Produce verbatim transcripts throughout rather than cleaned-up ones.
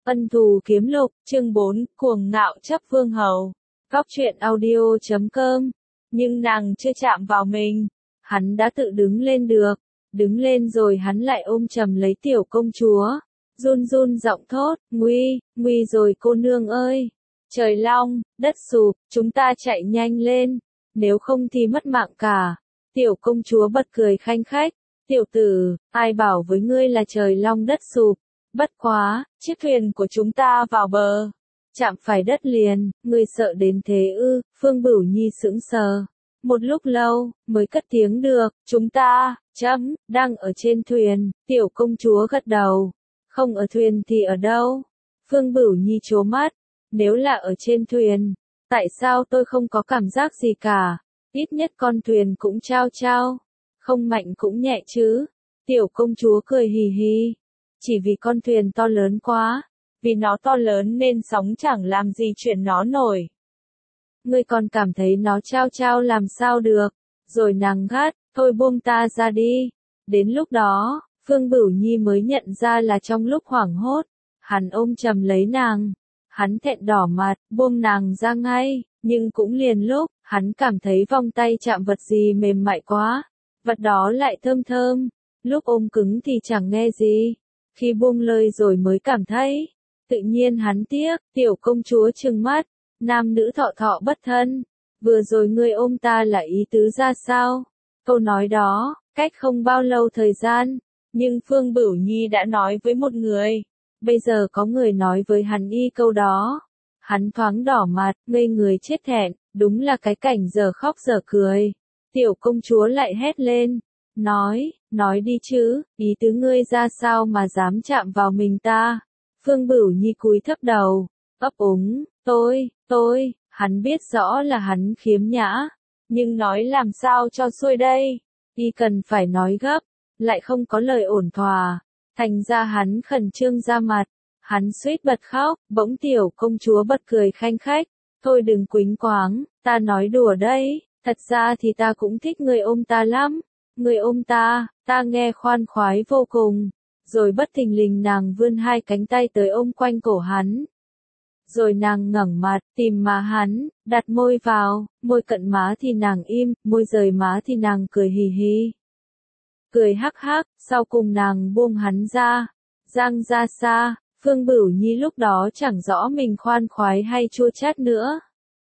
Ân thù kiếm lục, chương bốn, cuồng ngạo chấp vương hầu. Góc truyện audio chấm com. Nhưng nàng chưa chạm vào mình. Hắn đã tự đứng lên được. Đứng lên rồi hắn lại ôm chầm lấy tiểu công chúa. Run run giọng thốt, nguy, nguy rồi cô nương ơi. Trời long, đất sụp, chúng ta chạy nhanh lên. Nếu không thì mất mạng cả. Tiểu công chúa bật cười khanh khách. Tiểu tử, ai bảo với ngươi là trời long đất sụp. Bất quá, chiếc thuyền của chúng ta vào bờ. Chạm phải đất liền, ngươi sợ đến thế ư, Phương Bửu Nhi sững sờ. Một lúc lâu, mới cất tiếng được, chúng ta, chấm, đang ở trên thuyền, tiểu công chúa gật đầu. Không ở thuyền thì ở đâu? Phương Bửu Nhi trố mắt, nếu là ở trên thuyền, tại sao tôi không có cảm giác gì cả? Ít nhất con thuyền cũng trao trao, không mạnh cũng nhẹ chứ. Tiểu công chúa cười hì hì. Chỉ vì con thuyền to lớn quá, vì nó to lớn nên sóng chẳng làm gì chuyện nó nổi. Ngươi còn cảm thấy nó trao trao làm sao được, rồi nàng gắt, thôi buông ta ra đi. Đến lúc đó, Phương Bửu Nhi mới nhận ra là trong lúc hoảng hốt, hắn ôm chầm lấy nàng, hắn thẹn đỏ mặt, buông nàng ra ngay, nhưng cũng liền lúc, hắn cảm thấy vòng tay chạm vật gì mềm mại quá, vật đó lại thơm thơm, lúc ôm cứng thì chẳng nghe gì. Khi buông lời rồi mới cảm thấy, tự nhiên hắn tiếc, tiểu công chúa trừng mắt, nam nữ thọ thọ bất thân, vừa rồi ngươi ôm ta là ý tứ ra sao? Câu nói đó, cách không bao lâu thời gian, nhưng Phương Bửu Nhi đã nói với một người, bây giờ có người nói với hắn y câu đó, hắn thoáng đỏ mặt, ngây người chết thẹn, đúng là cái cảnh giờ khóc giờ cười. Tiểu công chúa lại hét lên. Nói, nói đi chứ, ý tứ ngươi ra sao mà dám chạm vào mình ta? Phương Bửu Nhi cúi thấp đầu, ấp úng, tôi, tôi, hắn biết rõ là hắn khiếm nhã, nhưng nói làm sao cho xuôi đây? Y cần phải nói gấp, lại không có lời ổn thỏa, thành ra hắn khẩn trương ra mặt, hắn suýt bật khóc, bỗng tiểu công chúa bật cười khanh khách, thôi đừng quýnh quáng, ta nói đùa đấy, thật ra thì ta cũng thích người ôm ta lắm. Người ôm ta, ta nghe khoan khoái vô cùng, rồi bất thình lình nàng vươn hai cánh tay tới ôm quanh cổ hắn. Rồi nàng ngẩng mặt, tìm má hắn, đặt môi vào, môi cận má thì nàng im, môi rời má thì nàng cười hì hì. Cười hắc hắc, sau cùng nàng buông hắn ra, giang ra xa, Phương Bửu Nhi lúc đó chẳng rõ mình khoan khoái hay chua chát nữa.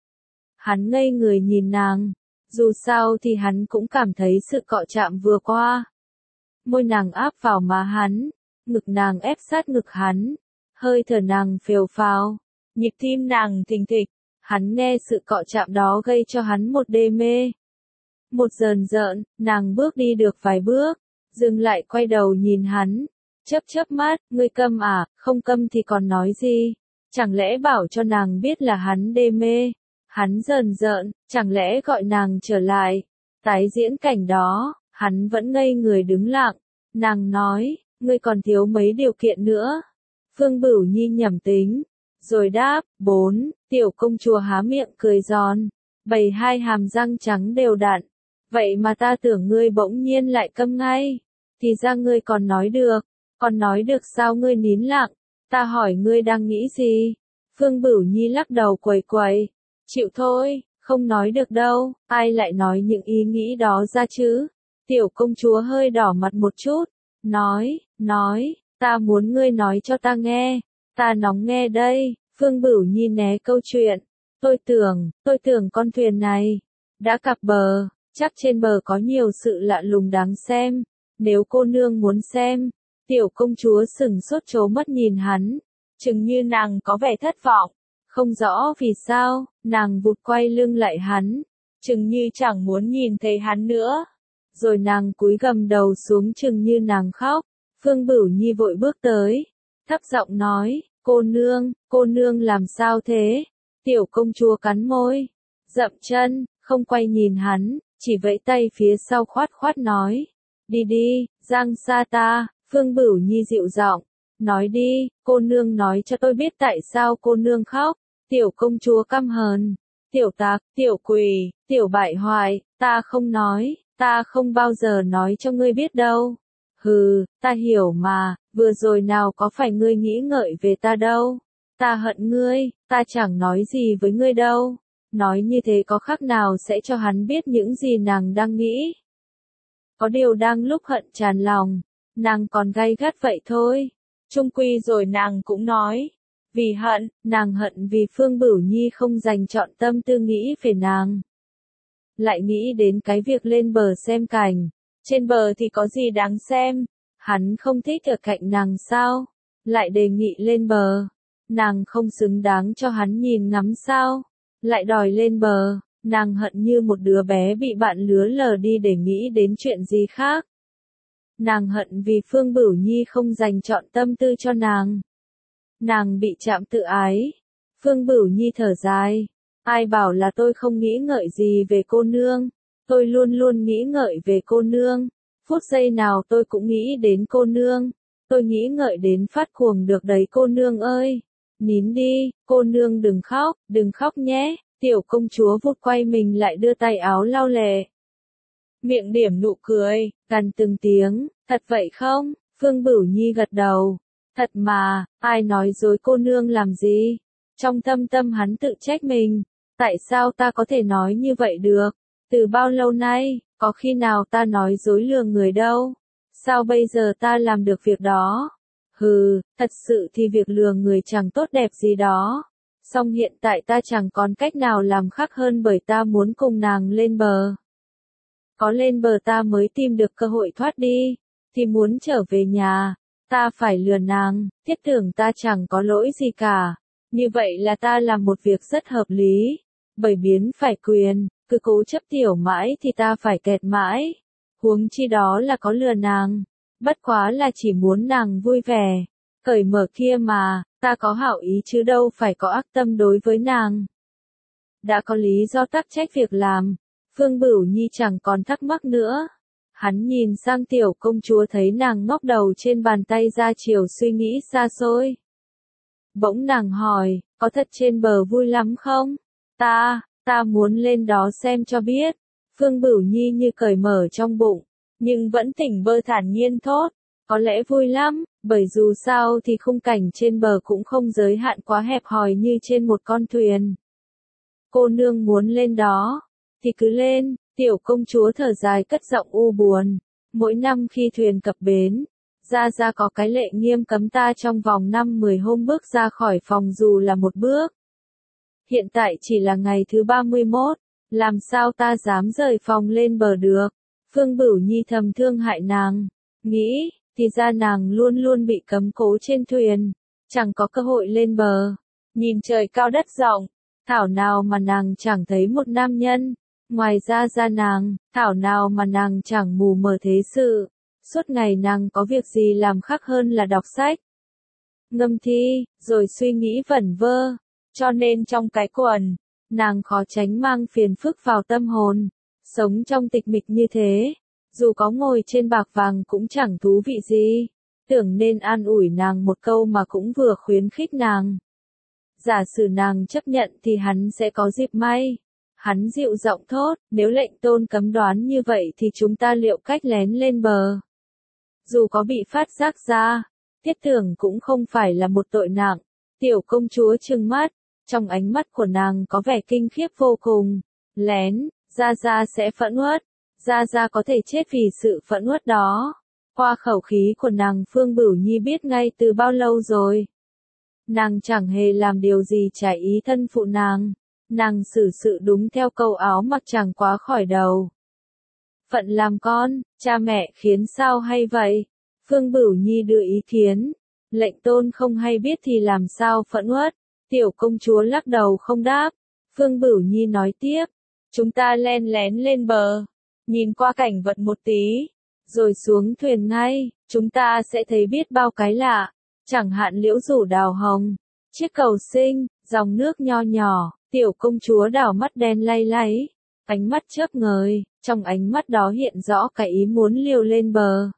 Hắn ngây người nhìn nàng. Dù sao thì hắn cũng cảm thấy sự cọ chạm vừa qua. Môi nàng áp vào má hắn, ngực nàng ép sát ngực hắn, hơi thở nàng phều phào, nhịp tim nàng thình thịch, hắn nghe sự cọ chạm đó gây cho hắn một đê mê. Một dờn dợn, nàng bước đi được vài bước, dừng lại quay đầu nhìn hắn, chớp chớp mắt, ngươi câm à, không câm thì còn nói gì, chẳng lẽ bảo cho nàng biết là hắn đê mê. Hắn dờn dợn, chẳng lẽ gọi nàng trở lại, tái diễn cảnh đó, hắn vẫn ngây người đứng lặng, nàng nói, ngươi còn thiếu mấy điều kiện nữa. Phương Bửu Nhi nhẩm tính, rồi đáp, bốn, tiểu công chúa há miệng cười giòn, bày hai hàm răng trắng đều đặn, vậy mà ta tưởng ngươi bỗng nhiên lại câm ngay, thì ra ngươi còn nói được, còn nói được sao ngươi nín lặng, ta hỏi ngươi đang nghĩ gì? Phương Bửu Nhi lắc đầu quẩy quẩy. Chịu thôi, không nói được đâu, ai lại nói những ý nghĩ đó ra chứ? Tiểu công chúa hơi đỏ mặt một chút, nói, nói, ta muốn ngươi nói cho ta nghe, ta nóng nghe đây. Phương Bửu Nhi né câu chuyện, tôi tưởng, tôi tưởng con thuyền này, đã cập bờ, chắc trên bờ có nhiều sự lạ lùng đáng xem, nếu cô nương muốn xem. Tiểu công chúa sửng sốt trố mắt nhìn hắn, chừng như nàng có vẻ thất vọng. Không rõ vì sao, nàng vụt quay lưng lại hắn, chừng như chẳng muốn nhìn thấy hắn nữa. Rồi nàng cúi gằm đầu xuống chừng như nàng khóc. Phương Bửu Nhi vội bước tới, thấp giọng nói, cô nương, cô nương làm sao thế? Tiểu công chúa cắn môi, dậm chân, không quay nhìn hắn, chỉ vẫy tay phía sau khoát khoát nói, đi đi, giang xa ta. Phương Bửu Nhi dịu giọng, nói đi, cô nương nói cho tôi biết tại sao cô nương khóc. Tiểu công chúa căm hờn, tiểu tặc, tiểu quỷ, tiểu bại hoại, ta không nói, ta không bao giờ nói cho ngươi biết đâu. Hừ, ta hiểu mà, vừa rồi nào có phải ngươi nghĩ ngợi về ta đâu. Ta hận ngươi, ta chẳng nói gì với ngươi đâu. Nói như thế có khác nào sẽ cho hắn biết những gì nàng đang nghĩ. Có điều đang lúc hận tràn lòng, nàng còn gay gắt vậy thôi. Chung quy rồi nàng cũng nói. Vì hận, nàng hận vì Phương Bửu Nhi không dành trọn tâm tư nghĩ về nàng. Lại nghĩ đến cái việc lên bờ xem cảnh. Trên bờ thì có gì đáng xem, hắn không thích ở cạnh nàng sao, lại đề nghị lên bờ, nàng không xứng đáng cho hắn nhìn ngắm sao, lại đòi lên bờ, nàng hận như một đứa bé bị bạn lứa lờ đi để nghĩ đến chuyện gì khác. Nàng hận vì Phương Bửu Nhi không dành trọn tâm tư cho nàng. Nàng bị chạm tự ái. Phương Bửu Nhi thở dài, ai bảo là tôi không nghĩ ngợi gì về cô nương. Tôi luôn luôn nghĩ ngợi về cô nương, phút giây nào tôi cũng nghĩ đến cô nương, tôi nghĩ ngợi đến phát cuồng được đấy cô nương ơi. Nín đi, cô nương đừng khóc, đừng khóc nhé, tiểu công chúa vụt quay mình lại đưa tay áo lau lệ. Miệng điểm nụ cười, gằn từng tiếng, thật vậy không? Phương Bửu Nhi gật đầu, thật mà, ai nói dối cô nương làm gì? Trong thâm tâm hắn tự trách mình, tại sao ta có thể nói như vậy được? Từ bao lâu nay, có khi nào ta nói dối lừa người đâu? Sao bây giờ ta làm được việc đó? Hừ, thật sự thì việc lừa người chẳng tốt đẹp gì đó. Song hiện tại ta chẳng còn cách nào làm khác hơn bởi ta muốn cùng nàng lên bờ. Có lên bờ ta mới tìm được cơ hội thoát đi, thì muốn trở về nhà, ta phải lừa nàng, thiết tưởng ta chẳng có lỗi gì cả. Như vậy là ta làm một việc rất hợp lý, bởi biến phải quyền. Cứ cố chấp tiểu mãi thì ta phải kẹt mãi. Huống chi đó là có lừa nàng. Bất quá là chỉ muốn nàng vui vẻ. Cởi mở kia mà, ta có hảo ý chứ đâu phải có ác tâm đối với nàng. Đã có lý do tắc trách việc làm. Phương Bửu Nhi chẳng còn thắc mắc nữa. Hắn nhìn sang tiểu công chúa thấy nàng ngóc đầu trên bàn tay ra chiều suy nghĩ xa xôi. Bỗng nàng hỏi, có thật trên bờ vui lắm không? Ta... Ta muốn lên đó xem cho biết. Phương Bửu Nhi như cởi mở trong bụng, nhưng vẫn tỉnh bơ thản nhiên thốt. Có lẽ vui lắm, bởi dù sao thì khung cảnh trên bờ cũng không giới hạn quá hẹp hòi như trên một con thuyền. Cô nương muốn lên đó, thì cứ lên, tiểu công chúa thở dài cất giọng u buồn. Mỗi năm khi thuyền cập bến, Gia Gia có cái lệ nghiêm cấm ta trong vòng năm mười hôm bước ra khỏi phòng dù là một bước. Hiện tại chỉ là ngày thứ ba mươi mốt, làm sao ta dám rời phòng lên bờ được? Phương Bửu Nhi thầm thương hại nàng, nghĩ, thì ra nàng luôn luôn bị cấm cố trên thuyền, chẳng có cơ hội lên bờ. Nhìn trời cao đất rộng, thảo nào mà nàng chẳng thấy một nam nhân, ngoài ra ra nàng, thảo nào mà nàng chẳng mù mờ thế sự, suốt ngày nàng có việc gì làm khác hơn là đọc sách, ngâm thi, rồi suy nghĩ vẩn vơ. Cho nên trong cái quần, nàng khó tránh mang phiền phức vào tâm hồn. Sống trong tịch mịch như thế, dù có ngồi trên bạc vàng cũng chẳng thú vị gì. Tưởng nên an ủi nàng một câu mà cũng vừa khuyến khích nàng. Giả sử nàng chấp nhận thì hắn sẽ có dịp may. Hắn dịu giọng thốt, nếu lệnh tôn cấm đoán như vậy thì chúng ta liệu cách lén lên bờ. Dù có bị phát giác ra, thiết tưởng cũng không phải là một tội nặng. Tiểu công chúa trừng mắt. Trong ánh mắt của nàng có vẻ kinh khiếp vô cùng. Lén, Gia Gia sẽ phẫn uất. Gia Gia có thể chết vì sự phẫn uất đó. Qua khẩu khí của nàng Phương Bửu Nhi biết ngay từ bao lâu rồi. Nàng chẳng hề làm điều gì trái ý thân phụ nàng. Nàng xử sự đúng theo câu áo mặc chẳng quá khỏi đầu. Phận làm con, cha mẹ khiến sao hay vậy? Phương Bửu Nhi đưa ý kiến. Lệnh tôn không hay biết thì làm sao phẫn uất? Tiểu công chúa lắc đầu không đáp. Phương Bửu Nhi nói tiếp. Chúng ta len lén lên bờ. Nhìn qua cảnh vật một tí. Rồi xuống thuyền ngay. Chúng ta sẽ thấy biết bao cái lạ. Chẳng hạn liễu rủ đào hồng. Chiếc cầu sinh. Dòng nước nho nhỏ. Tiểu công chúa đảo mắt đen lay láy. Ánh mắt chớp ngời. Trong ánh mắt đó hiện rõ cái ý muốn liều lên bờ.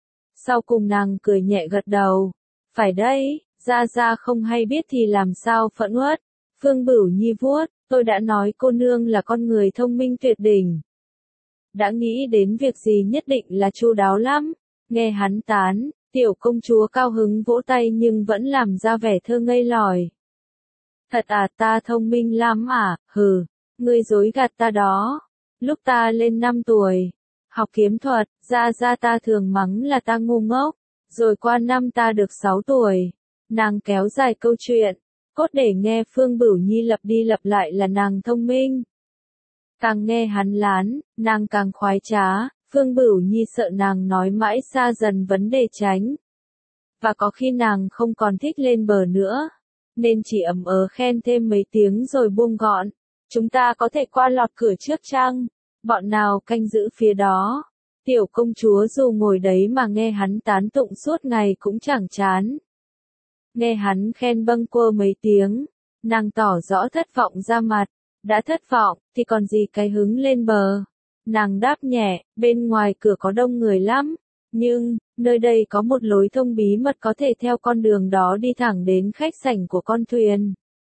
Sau cùng nàng cười nhẹ gật đầu. Phải đấy. Gia Gia không hay biết thì làm sao phẫn uất. Phương Bửu Nhi vuốt, tôi đã nói cô nương là con người thông minh tuyệt đỉnh. Đã nghĩ đến việc gì nhất định là chu đáo lắm. Nghe hắn tán, tiểu công chúa cao hứng vỗ tay nhưng vẫn làm ra vẻ thơ ngây lỏi. Thật à, ta thông minh lắm à, hừ, ngươi dối gạt ta đó. Lúc ta lên năm tuổi, học kiếm thuật, ra ra ta thường mắng là ta ngu ngốc. Rồi qua năm ta được sáu tuổi, nàng kéo dài câu chuyện, cốt để nghe Phương Bửu Nhi lặp đi lặp lại là nàng thông minh. Càng nghe hắn lán, nàng càng khoái trá, Phương Bửu Nhi sợ nàng nói mãi xa dần vấn đề tránh. Và có khi nàng không còn thích lên bờ nữa, nên chỉ ậm ờ khen thêm mấy tiếng rồi buông gọn. Chúng ta có thể qua lọt cửa trước chăng? Bọn nào canh giữ phía đó? Tiểu công chúa dù ngồi đấy mà nghe hắn tán tụng suốt ngày cũng chẳng chán. Nghe hắn khen bâng quơ mấy tiếng, nàng tỏ rõ thất vọng ra mặt. Đã thất vọng, thì còn gì cái hứng lên bờ. Nàng đáp nhẹ, bên ngoài cửa có đông người lắm. Nhưng, nơi đây có một lối thông bí mật có thể theo con đường đó đi thẳng đến khách sảnh của con thuyền.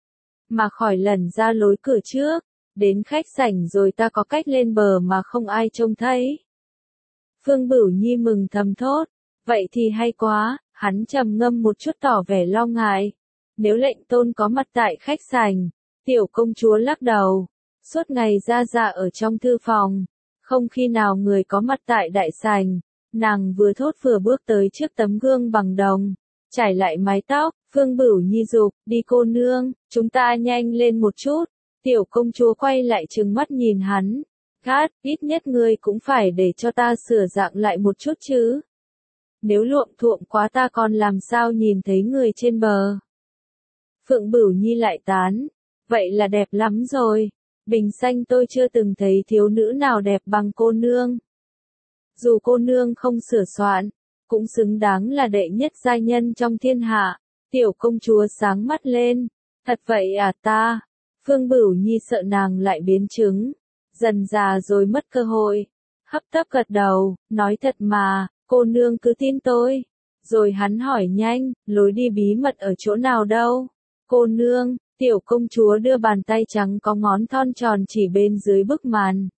Mà khỏi lẩn ra lối cửa trước, đến khách sảnh rồi ta có cách lên bờ mà không ai trông thấy. Phương Bửu Nhi mừng thầm thốt, vậy thì hay quá, hắn trầm ngâm một chút tỏ vẻ lo ngại. Nếu lệnh tôn có mặt tại khách sảnh, tiểu công chúa lắc đầu, suốt ngày ra ra ở trong thư phòng, không khi nào người có mặt tại đại sảnh. Nàng vừa thốt vừa bước tới trước tấm gương bằng đồng, trải lại mái tóc, Phương Bửu Nhi dục, đi cô nương, chúng ta nhanh lên một chút. Tiểu công chúa quay lại trừng mắt nhìn hắn, gắt, ít nhất ngươi cũng phải để cho ta sửa dạng lại một chút chứ. Nếu luộm thuộm quá ta còn làm sao nhìn thấy người trên bờ. Phượng Bửu Nhi lại tán, vậy là đẹp lắm rồi, bình sanh tôi chưa từng thấy thiếu nữ nào đẹp bằng cô nương. Dù cô nương không sửa soạn, cũng xứng đáng là đệ nhất giai nhân trong thiên hạ. Tiểu công chúa sáng mắt lên, thật vậy à ta? Phương Bửu Nhi sợ nàng lại biến chứng, dần già rồi mất cơ hội. Hấp tấp gật đầu, nói thật mà, cô nương cứ tin tôi. Rồi hắn hỏi nhanh, lối đi bí mật ở chỗ nào đâu? Cô nương, tiểu công chúa đưa bàn tay trắng có ngón thon tròn chỉ bên dưới bức màn.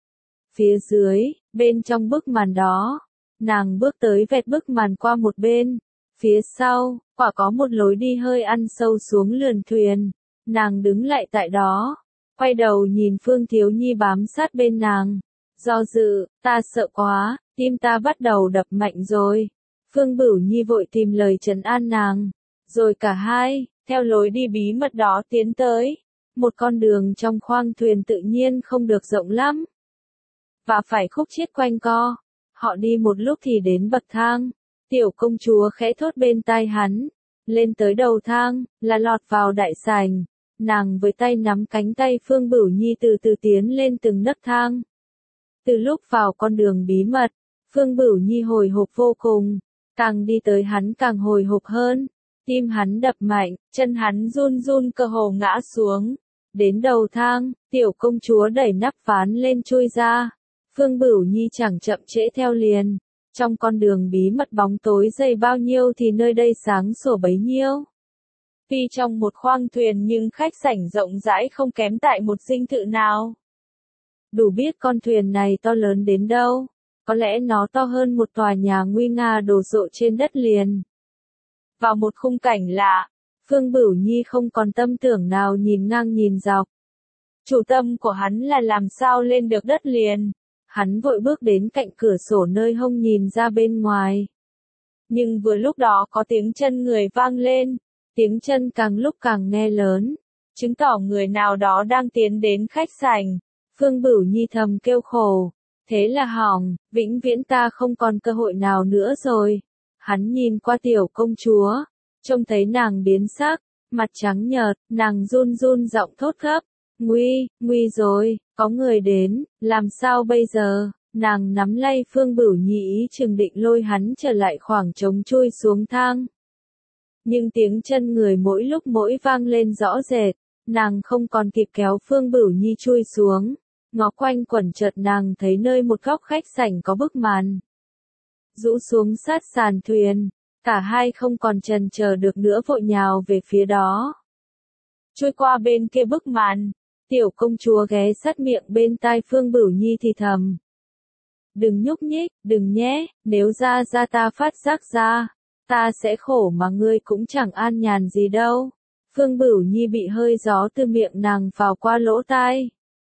Phía dưới, bên trong bức màn đó, nàng bước tới vẹt bức màn qua một bên. Phía sau, quả có một lối đi hơi ăn sâu xuống lườn thuyền. Nàng đứng lại tại đó, quay đầu nhìn Phương Thiếu Nhi bám sát bên nàng. Do dự, ta sợ quá, tim ta bắt đầu đập mạnh rồi. Phương Bửu Nhi vội tìm lời trấn an nàng. Rồi cả hai, theo lối đi bí mật đó tiến tới. Một con đường trong khoang thuyền tự nhiên không được rộng lắm. Và phải khúc chiết quanh co. Họ đi một lúc thì đến bậc thang. Tiểu công chúa khẽ thốt bên tai hắn. Lên tới đầu thang, là lọt vào đại sảnh. Nàng với tay nắm cánh tay Phương Bửu Nhi từ từ tiến lên từng nấc thang. Từ lúc vào con đường bí mật, Phương Bửu Nhi hồi hộp vô cùng. Càng đi tới hắn càng hồi hộp hơn. Tim hắn đập mạnh, chân hắn run run cơ hồ ngã xuống. Đến đầu thang, tiểu công chúa đẩy nắp ván lên chui ra. Phương Bửu Nhi chẳng chậm trễ theo liền. Trong con đường bí mật bóng tối dày bao nhiêu thì nơi đây sáng sủa bấy nhiêu. Tuy trong một khoang thuyền nhưng khách sảnh rộng rãi không kém tại một dinh thự nào. Đủ biết con thuyền này to lớn đến đâu. Có lẽ nó to hơn một tòa nhà nguy nga đồ sộ trên đất liền. Vào một khung cảnh lạ, Phương Bửu Nhi không còn tâm tưởng nào nhìn ngang nhìn dọc. Chủ tâm của hắn là làm sao lên được đất liền. Hắn vội bước đến cạnh cửa sổ nơi hông nhìn ra bên ngoài. Nhưng vừa lúc đó có tiếng chân người vang lên. Tiếng chân càng lúc càng nghe lớn, chứng tỏ người nào đó đang tiến đến khách sảnh. Phương Bửu Nhi thầm kêu khổ, thế là hỏng, vĩnh viễn ta không còn cơ hội nào nữa rồi. Hắn nhìn qua tiểu công chúa, trông thấy nàng biến sắc, mặt trắng nhợt, nàng run run giọng thốt gấp, nguy, nguy rồi, có người đến, làm sao bây giờ? Nàng nắm lay Phương Bửu Nhi ý chừng định lôi hắn trở lại khoảng trống chui xuống thang. Nhưng tiếng chân người mỗi lúc mỗi vang lên rõ rệt, nàng không còn kịp kéo Phương Bửu Nhi chui xuống. Ngó quanh quẩn chợt nàng thấy nơi một góc khách sảnh có bức màn. Rũ xuống sát sàn thuyền, cả hai không còn chần chờ được nữa vội nhào về phía đó. Chui qua bên kia bức màn, tiểu công chúa ghé sát miệng bên tai Phương Bửu Nhi thì thầm. đừng nhúc nhích, đừng nhé, nếu ra ra ta phát giác ra, ta sẽ khổ mà ngươi cũng chẳng an nhàn gì đâu. Phương Bửu Nhi bị hơi gió từ miệng nàng vào qua lỗ tai.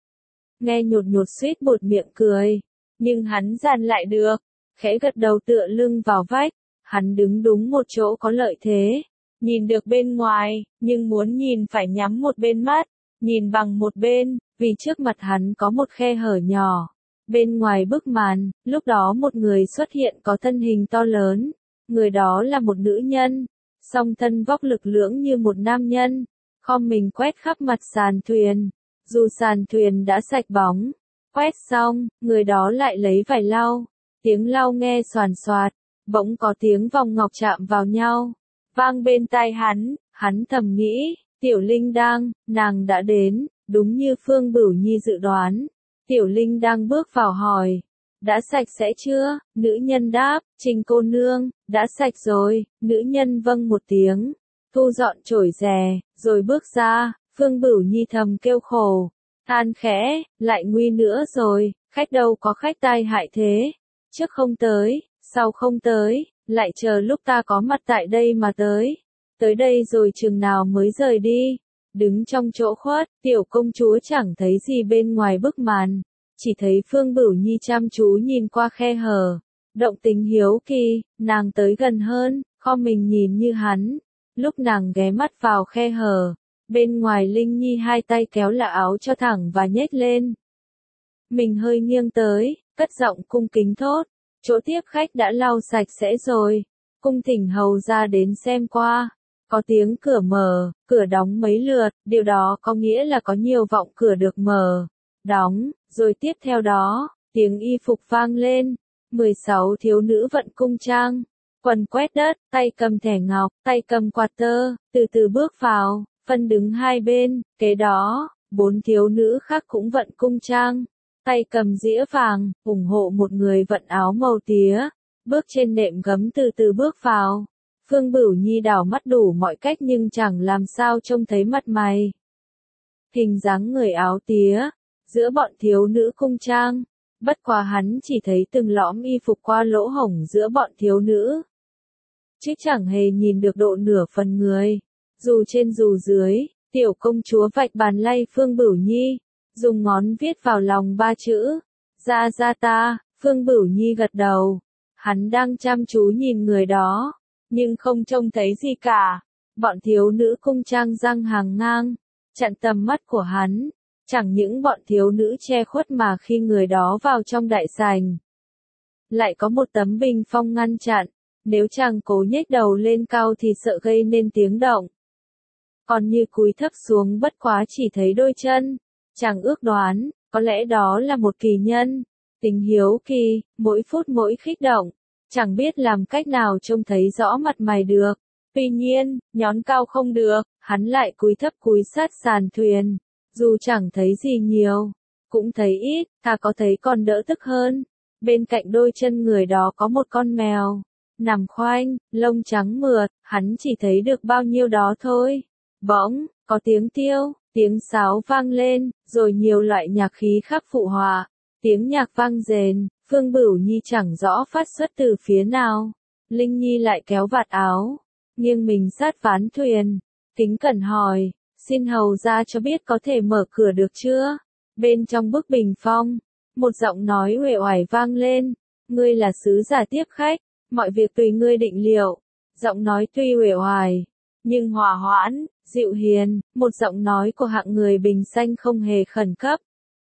Nghe nhột nhột suýt buột miệng cười, nhưng hắn dàn lại được, khẽ gật đầu tựa lưng vào vách, hắn đứng đúng một chỗ có lợi thế, nhìn được bên ngoài, nhưng muốn nhìn phải nhắm một bên mắt, nhìn bằng một bên, vì trước mặt hắn có một khe hở nhỏ. Bên ngoài bức màn, lúc đó một người xuất hiện có thân hình to lớn, người đó là một nữ nhân, song thân vóc lực lưỡng như một nam nhân, khom mình quét khắp mặt sàn thuyền, dù sàn thuyền đã sạch bóng, quét xong, người đó lại lấy vải lau, tiếng lau nghe xoàn xoạt, bỗng có tiếng vòng ngọc chạm vào nhau, vang bên tai hắn, hắn thầm nghĩ, Tiểu Linh đang, nàng đã đến, đúng như Phương Bửu Nhi dự đoán. Tiểu Linh đang bước vào hỏi, đã sạch sẽ chưa? Nữ nhân đáp, Trình cô nương, đã sạch rồi. Nữ nhân vâng một tiếng, thu dọn chổi rè, rồi bước ra. Phương Bửu Nhi thầm kêu khổ, than khẽ, lại nguy nữa rồi, khách đâu có khách tai hại thế. Trước không tới, sau không tới, lại chờ lúc ta có mặt tại đây mà tới. Tới đây rồi chừng nào mới rời đi. Đứng trong chỗ khuất, tiểu công chúa chẳng thấy gì bên ngoài bức màn, chỉ thấy Phương Bửu Nhi chăm chú nhìn qua khe hở, động tình hiếu kỳ, nàng tới gần hơn, khom mình nhìn như hắn, lúc nàng ghé mắt vào khe hở, bên ngoài Linh Nhi hai tay kéo là áo cho thẳng và nhếch lên. Mình hơi nghiêng tới, cất giọng cung kính thốt, chỗ tiếp khách đã lau sạch sẽ rồi, cung thỉnh hầu ra đến xem qua. Có tiếng cửa mở, cửa đóng mấy lượt, điều đó có nghĩa là có nhiều vọng cửa được mở, đóng, rồi tiếp theo đó, tiếng y phục vang lên, mười sáu thiếu nữ vận cung trang, quần quét đất, tay cầm thẻ ngọc, tay cầm quạt tơ, từ từ bước vào, phân đứng hai bên, kế đó, bốn thiếu nữ khác cũng vận cung trang, tay cầm dĩa vàng, ủng hộ một người vận áo màu tía, bước trên nệm gấm từ từ bước vào. Phương Bửu Nhi đảo mắt đủ mọi cách nhưng chẳng làm sao trông thấy mặt mày. Hình dáng người áo tía, giữa bọn thiếu nữ cung trang, bất quá hắn chỉ thấy từng lõm y phục qua lỗ hổng giữa bọn thiếu nữ. Chứ chẳng hề nhìn được độ nửa phần người, dù trên dù dưới, tiểu công chúa vạch bàn lay Phương Bửu Nhi, dùng ngón viết vào lòng ba chữ, ra ra ta. Phương Bửu Nhi gật đầu, hắn đang chăm chú nhìn người đó. Nhưng không trông thấy gì cả, bọn thiếu nữ cung trang răng hàng ngang, chặn tầm mắt của hắn, chẳng những bọn thiếu nữ che khuất mà khi người đó vào trong đại sảnh, lại có một tấm bình phong ngăn chặn, nếu chàng cố nhếch đầu lên cao thì sợ gây nên tiếng động. Còn như cúi thấp xuống bất quá chỉ thấy đôi chân, chàng ước đoán, có lẽ đó là một kỳ nhân, tính hiếu kỳ, mỗi phút mỗi khích động. Chẳng biết làm cách nào trông thấy rõ mặt mày được. Tuy nhiên, nhón cao không được, hắn lại cúi thấp cúi sát sàn thuyền. Dù chẳng thấy gì nhiều, cũng thấy ít, thà có thấy còn đỡ tức hơn. Bên cạnh đôi chân người đó có một con mèo, nằm khoanh, lông trắng mượt, hắn chỉ thấy được bao nhiêu đó thôi. Bỗng, có tiếng tiêu, tiếng sáo vang lên, rồi nhiều loại nhạc khí khác phụ họa. Tiếng nhạc vang rền. Phương Bửu Nhi chẳng rõ phát xuất từ phía nào. Linh Nhi lại kéo vạt áo, nghiêng mình sát ván thuyền, kính cẩn hỏi, xin hầu ra cho biết có thể mở cửa được chưa? Bên trong bức bình phong, một giọng nói uể oải vang lên, ngươi là sứ giả tiếp khách, mọi việc tùy ngươi định liệu. Giọng nói tuy uể oải, nhưng hòa hoãn, dịu hiền, một giọng nói của hạng người bình sinh không hề khẩn cấp.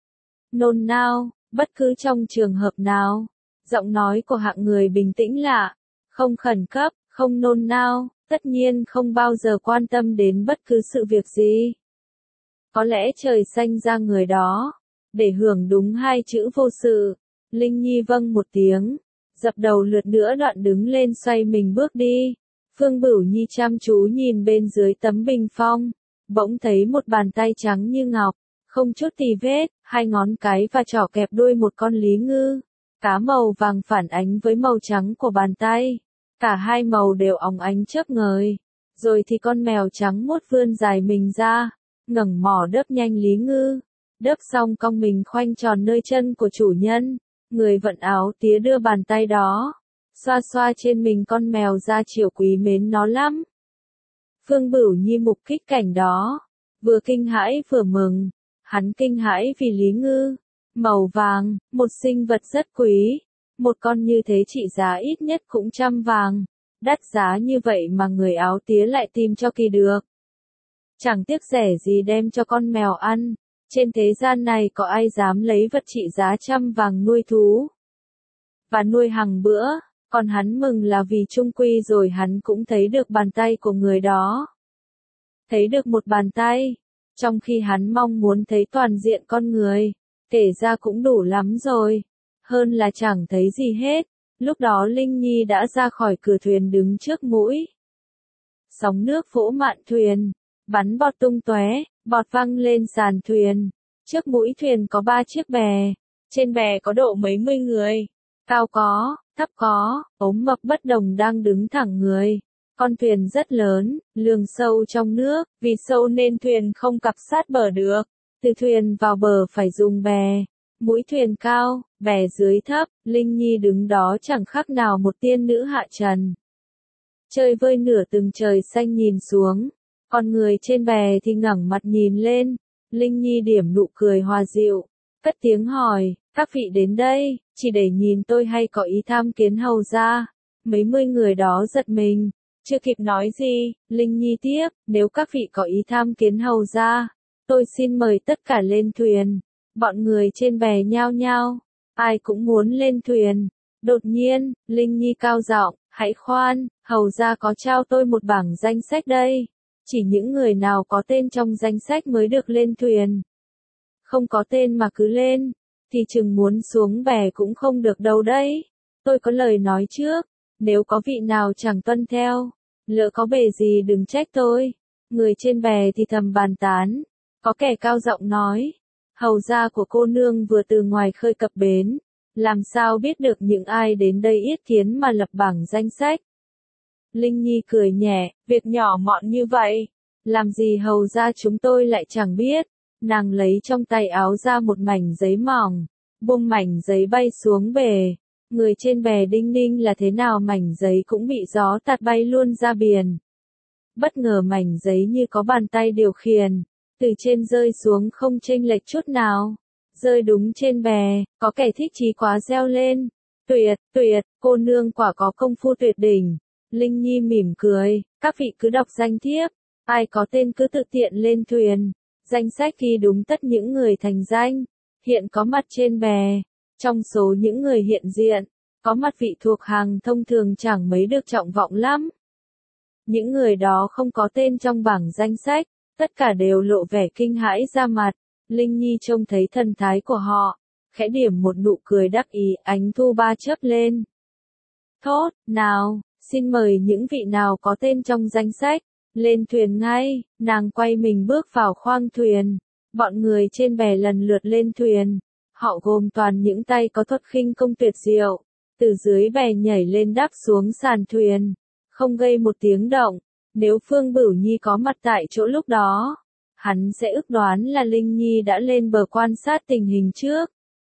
Nôn nao. Bất cứ trong trường hợp nào, giọng nói của hạng người bình tĩnh lạ, không khẩn cấp, không nôn nao, tất nhiên không bao giờ quan tâm đến bất cứ sự việc gì. Có lẽ trời sanh ra người đó, để hưởng đúng hai chữ vô sự. Linh Nhi vâng một tiếng, dập đầu lượt nữa đoạn đứng lên xoay mình bước đi. Phương Bửu Nhi chăm chú nhìn bên dưới tấm bình phong, bỗng thấy một bàn tay trắng như ngọc. Không chút tì vết, hai ngón cái và trỏ kẹp đuôi một con lý ngư. Cá màu vàng phản ánh với màu trắng của bàn tay. Cả hai màu đều óng ánh chớp ngời. Rồi thì con mèo trắng muốt vươn dài mình ra, ngẩng mỏ đớp nhanh lý ngư. Đớp xong cong mình khoanh tròn nơi chân của chủ nhân. Người vận áo tía đưa bàn tay đó, xoa xoa trên mình con mèo ra chiều quý mến nó lắm. Phương Bửu Nhi mục kích cảnh đó, vừa kinh hãi vừa mừng. Hắn kinh hãi vì Lý Ngư, màu vàng, một sinh vật rất quý, một con như thế trị giá ít nhất cũng trăm vàng, đắt giá như vậy mà người áo tía lại tìm cho kỳ được. Chẳng tiếc rẻ gì đem cho con mèo ăn, trên thế gian này có ai dám lấy vật trị giá trăm vàng nuôi thú và nuôi hàng bữa, còn hắn mừng là vì chung quy rồi hắn cũng thấy được bàn tay của người đó. Thấy được một bàn tay, trong khi hắn mong muốn thấy toàn diện con người, kể ra cũng đủ lắm rồi, hơn là chẳng thấy gì hết. Lúc đó Linh Nhi đã ra khỏi cửa thuyền đứng trước mũi. Sóng nước vỗ mạn thuyền, bắn bọt tung tóe, bọt văng lên sàn thuyền. Trước mũi thuyền có ba chiếc bè, trên bè có độ mấy mươi người, cao có, thấp có, ốm mập bất đồng đang đứng thẳng người. Con thuyền rất lớn, lường sâu trong nước, vì sâu nên thuyền không cặp sát bờ được. Từ thuyền vào bờ phải dùng bè. Mũi thuyền cao, bè dưới thấp, Linh Nhi đứng đó chẳng khác nào một tiên nữ hạ trần. Chơi vơi nửa từng trời xanh nhìn xuống, còn người trên bè thì ngẩng mặt nhìn lên. Linh Nhi điểm nụ cười hòa dịu, cất tiếng hỏi, các vị đến đây, chỉ để nhìn tôi hay có ý tham kiến hầu gia? Mấy mươi người đó giật mình. Chưa kịp nói gì, Linh Nhi tiếp, nếu các vị có ý tham kiến hầu gia, tôi xin mời tất cả lên thuyền. Bọn người trên bè nhao nhao, ai cũng muốn lên thuyền. Đột nhiên, Linh Nhi cao giọng, hãy khoan, hầu gia có trao tôi một bảng danh sách đây. Chỉ những người nào có tên trong danh sách mới được lên thuyền. Không có tên mà cứ lên, thì chừng muốn xuống bè cũng không được đâu đấy. Tôi có lời nói trước. Nếu có vị nào chẳng tuân theo, lỡ có bề gì đừng trách tôi. Người trên bè thì thầm bàn tán, có kẻ cao giọng nói, hầu gia của cô nương vừa từ ngoài khơi cập bến, làm sao biết được những ai đến đây yết kiến mà lập bảng danh sách. Linh Nhi cười nhẹ, việc nhỏ mọn như vậy, làm gì hầu gia chúng tôi lại chẳng biết. Nàng lấy trong tay áo ra một mảnh giấy mỏng, buông mảnh giấy bay xuống bề. Người trên bè đinh ninh là thế nào mảnh giấy cũng bị gió tạt bay luôn ra biển. Bất ngờ mảnh giấy như có bàn tay điều khiển, từ trên rơi xuống không chênh lệch chút nào. Rơi đúng trên bè, có kẻ thích chí quá reo lên. Tuyệt, tuyệt, cô nương quả có công phu tuyệt đỉnh. Linh Nhi mỉm cười, các vị cứ đọc danh thiếp, ai có tên cứ tự tiện lên thuyền. Danh sách ghi đúng tất những người thành danh, hiện có mặt trên bè. Trong số những người hiện diện, có mặt vị thuộc hàng thông thường chẳng mấy được trọng vọng lắm. Những người đó không có tên trong bảng danh sách, tất cả đều lộ vẻ kinh hãi ra mặt. Linh Nhi trông thấy thần thái của họ, khẽ điểm một nụ cười đắc ý, ánh thu ba chớp lên. Thốt, nào, xin mời những vị nào có tên trong danh sách, lên thuyền ngay. Nàng quay mình bước vào khoang thuyền, bọn người trên bè lần lượt lên thuyền. Họ gồm toàn những tay có thuật khinh công tuyệt diệu, từ dưới bè nhảy lên đáp xuống sàn thuyền, không gây một tiếng động. Nếu Phương Bửu Nhi có mặt tại chỗ lúc đó, hắn sẽ ước đoán là Linh Nhi đã lên bờ quan sát tình hình trước.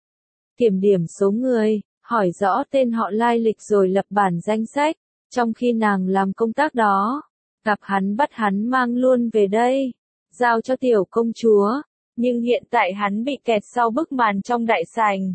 Kiểm điểm số người, hỏi rõ tên họ lai lịch rồi lập bản danh sách, trong khi nàng làm công tác đó, gặp hắn bắt hắn mang luôn về đây, giao cho tiểu công chúa. Nhưng hiện tại hắn bị kẹt sau bức màn trong đại sảnh,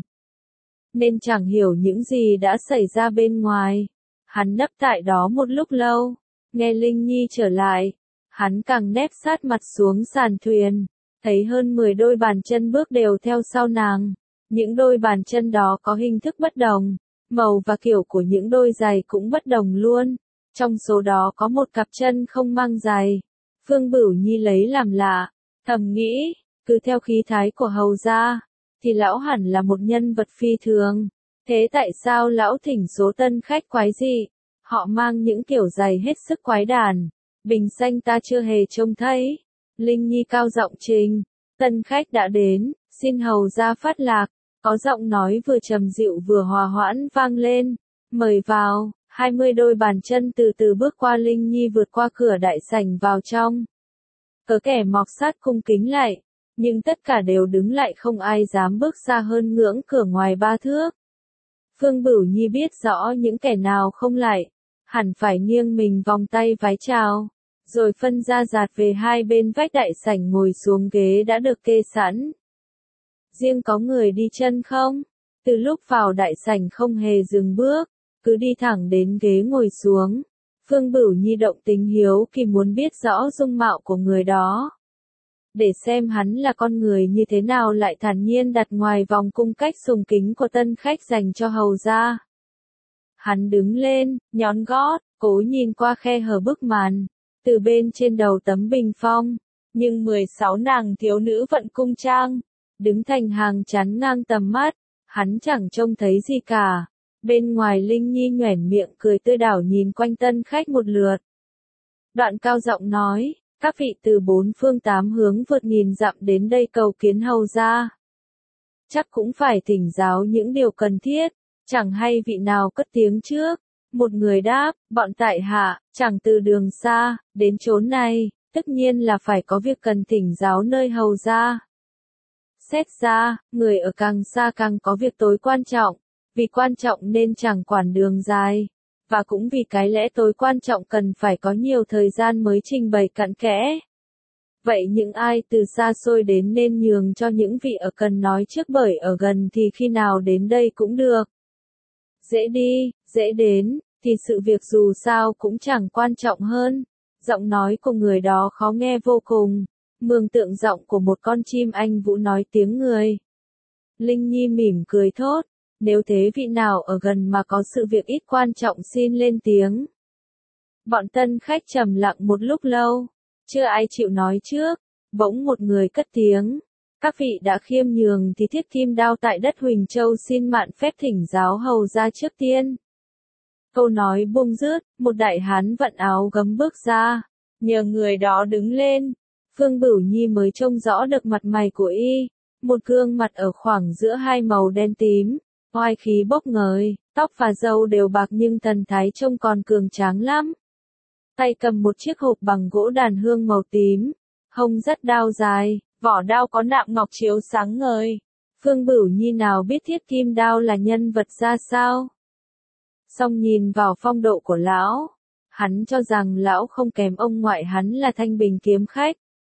nên chẳng hiểu những gì đã xảy ra bên ngoài. Hắn nấp tại đó một lúc lâu, nghe Linh Nhi trở lại, hắn càng nép sát mặt xuống sàn thuyền, thấy hơn mười đôi bàn chân bước đều theo sau nàng. Những đôi bàn chân đó có hình thức bất đồng, màu và kiểu của những đôi giày cũng bất đồng luôn. Trong số đó có một cặp chân không mang giày. Phương Bửu Nhi lấy làm lạ, thầm nghĩ, cứ theo khí thái của hầu gia, thì lão hẳn là một nhân vật phi thường. Thế tại sao lão thỉnh số tân khách quái dị? Họ mang những kiểu giày hết sức quái đản. Bình xanh ta chưa hề trông thấy. Linh Nhi cao giọng trình, tân khách đã đến, xin hầu gia phát lạc. Có giọng nói vừa trầm dịu vừa hòa hoãn vang lên. Mời vào. Hai mươi đôi bàn chân từ từ bước qua Linh Nhi, vượt qua cửa đại sảnh vào trong. Có kẻ mọc sát cung kính lại, nhưng tất cả đều đứng lại, không ai dám bước xa hơn ngưỡng cửa ngoài ba thước. Phương Bửu Nhi biết rõ những kẻ nào không lại, hẳn phải nghiêng mình vòng tay vái chào, rồi phân ra dạt về hai bên vách đại sảnh ngồi xuống ghế đã được kê sẵn. Riêng có người đi chân không? Từ lúc vào đại sảnh không hề dừng bước, cứ đi thẳng đến ghế ngồi xuống. Phương Bửu Nhi động tính hiếu kỳ muốn biết rõ dung mạo của người đó. Để xem hắn là con người như thế nào lại thản nhiên đặt ngoài vòng cung cách sùng kính của tân khách dành cho hầu gia. Hắn đứng lên, nhón gót, cố nhìn qua khe hở bức màn, từ bên trên đầu tấm bình phong, nhưng mười sáu nàng thiếu nữ vận cung trang, đứng thành hàng chắn ngang tầm mắt, hắn chẳng trông thấy gì cả. Bên ngoài Linh Nhi nhoẻn miệng cười tươi đảo nhìn quanh tân khách một lượt. Đoạn cao giọng nói, các vị từ bốn phương tám hướng vượt nghìn dặm đến đây cầu kiến hầu gia. Chắc cũng phải thỉnh giáo những điều cần thiết, chẳng hay vị nào cất tiếng trước. Một người đáp, bọn tại hạ, chẳng từ đường xa, đến chốn này, tất nhiên là phải có việc cần thỉnh giáo nơi hầu gia. Xét ra, người ở càng xa càng có việc tối quan trọng, vì quan trọng nên chẳng quản đường dài, và cũng vì cái lẽ tối quan trọng cần phải có nhiều thời gian mới trình bày cặn kẽ. Vậy những ai từ xa xôi đến nên nhường cho những vị ở gần nói trước, bởi ở gần thì khi nào đến đây cũng được. Dễ đi, dễ đến, thì sự việc dù sao cũng chẳng quan trọng hơn. Giọng nói của người đó khó nghe vô cùng, mường tượng giọng của một con chim anh vũ nói tiếng người. Linh Nhi mỉm cười thốt, nếu thế vị nào ở gần mà có sự việc ít quan trọng xin lên tiếng. Bọn tân khách trầm lặng một lúc lâu, chưa ai chịu nói trước, bỗng một người cất tiếng. Các vị đã khiêm nhường thì Thiết Kim Đao tại đất Huỳnh Châu xin mạn phép thỉnh giáo hầu gia trước tiên. Câu nói buông dứt, một đại hán vận áo gấm bước ra, nhờ người đó đứng lên. Phương Bửu Nhi mới trông rõ được mặt mày của y, một gương mặt ở khoảng giữa hai màu đen tím, oai khí bốc ngời, tóc và râu đều bạc nhưng thần thái trông còn cường tráng lắm. Tay cầm một chiếc hộp bằng gỗ đàn hương màu tím, hông dắt đao dài, vỏ đao có nạm ngọc chiếu sáng ngời. Phương Bửu Nhi nào biết Thiết Kim Đao là nhân vật ra sao? Song nhìn vào phong độ của lão, hắn cho rằng lão không kém ông ngoại hắn là Thanh Bình kiếm khách.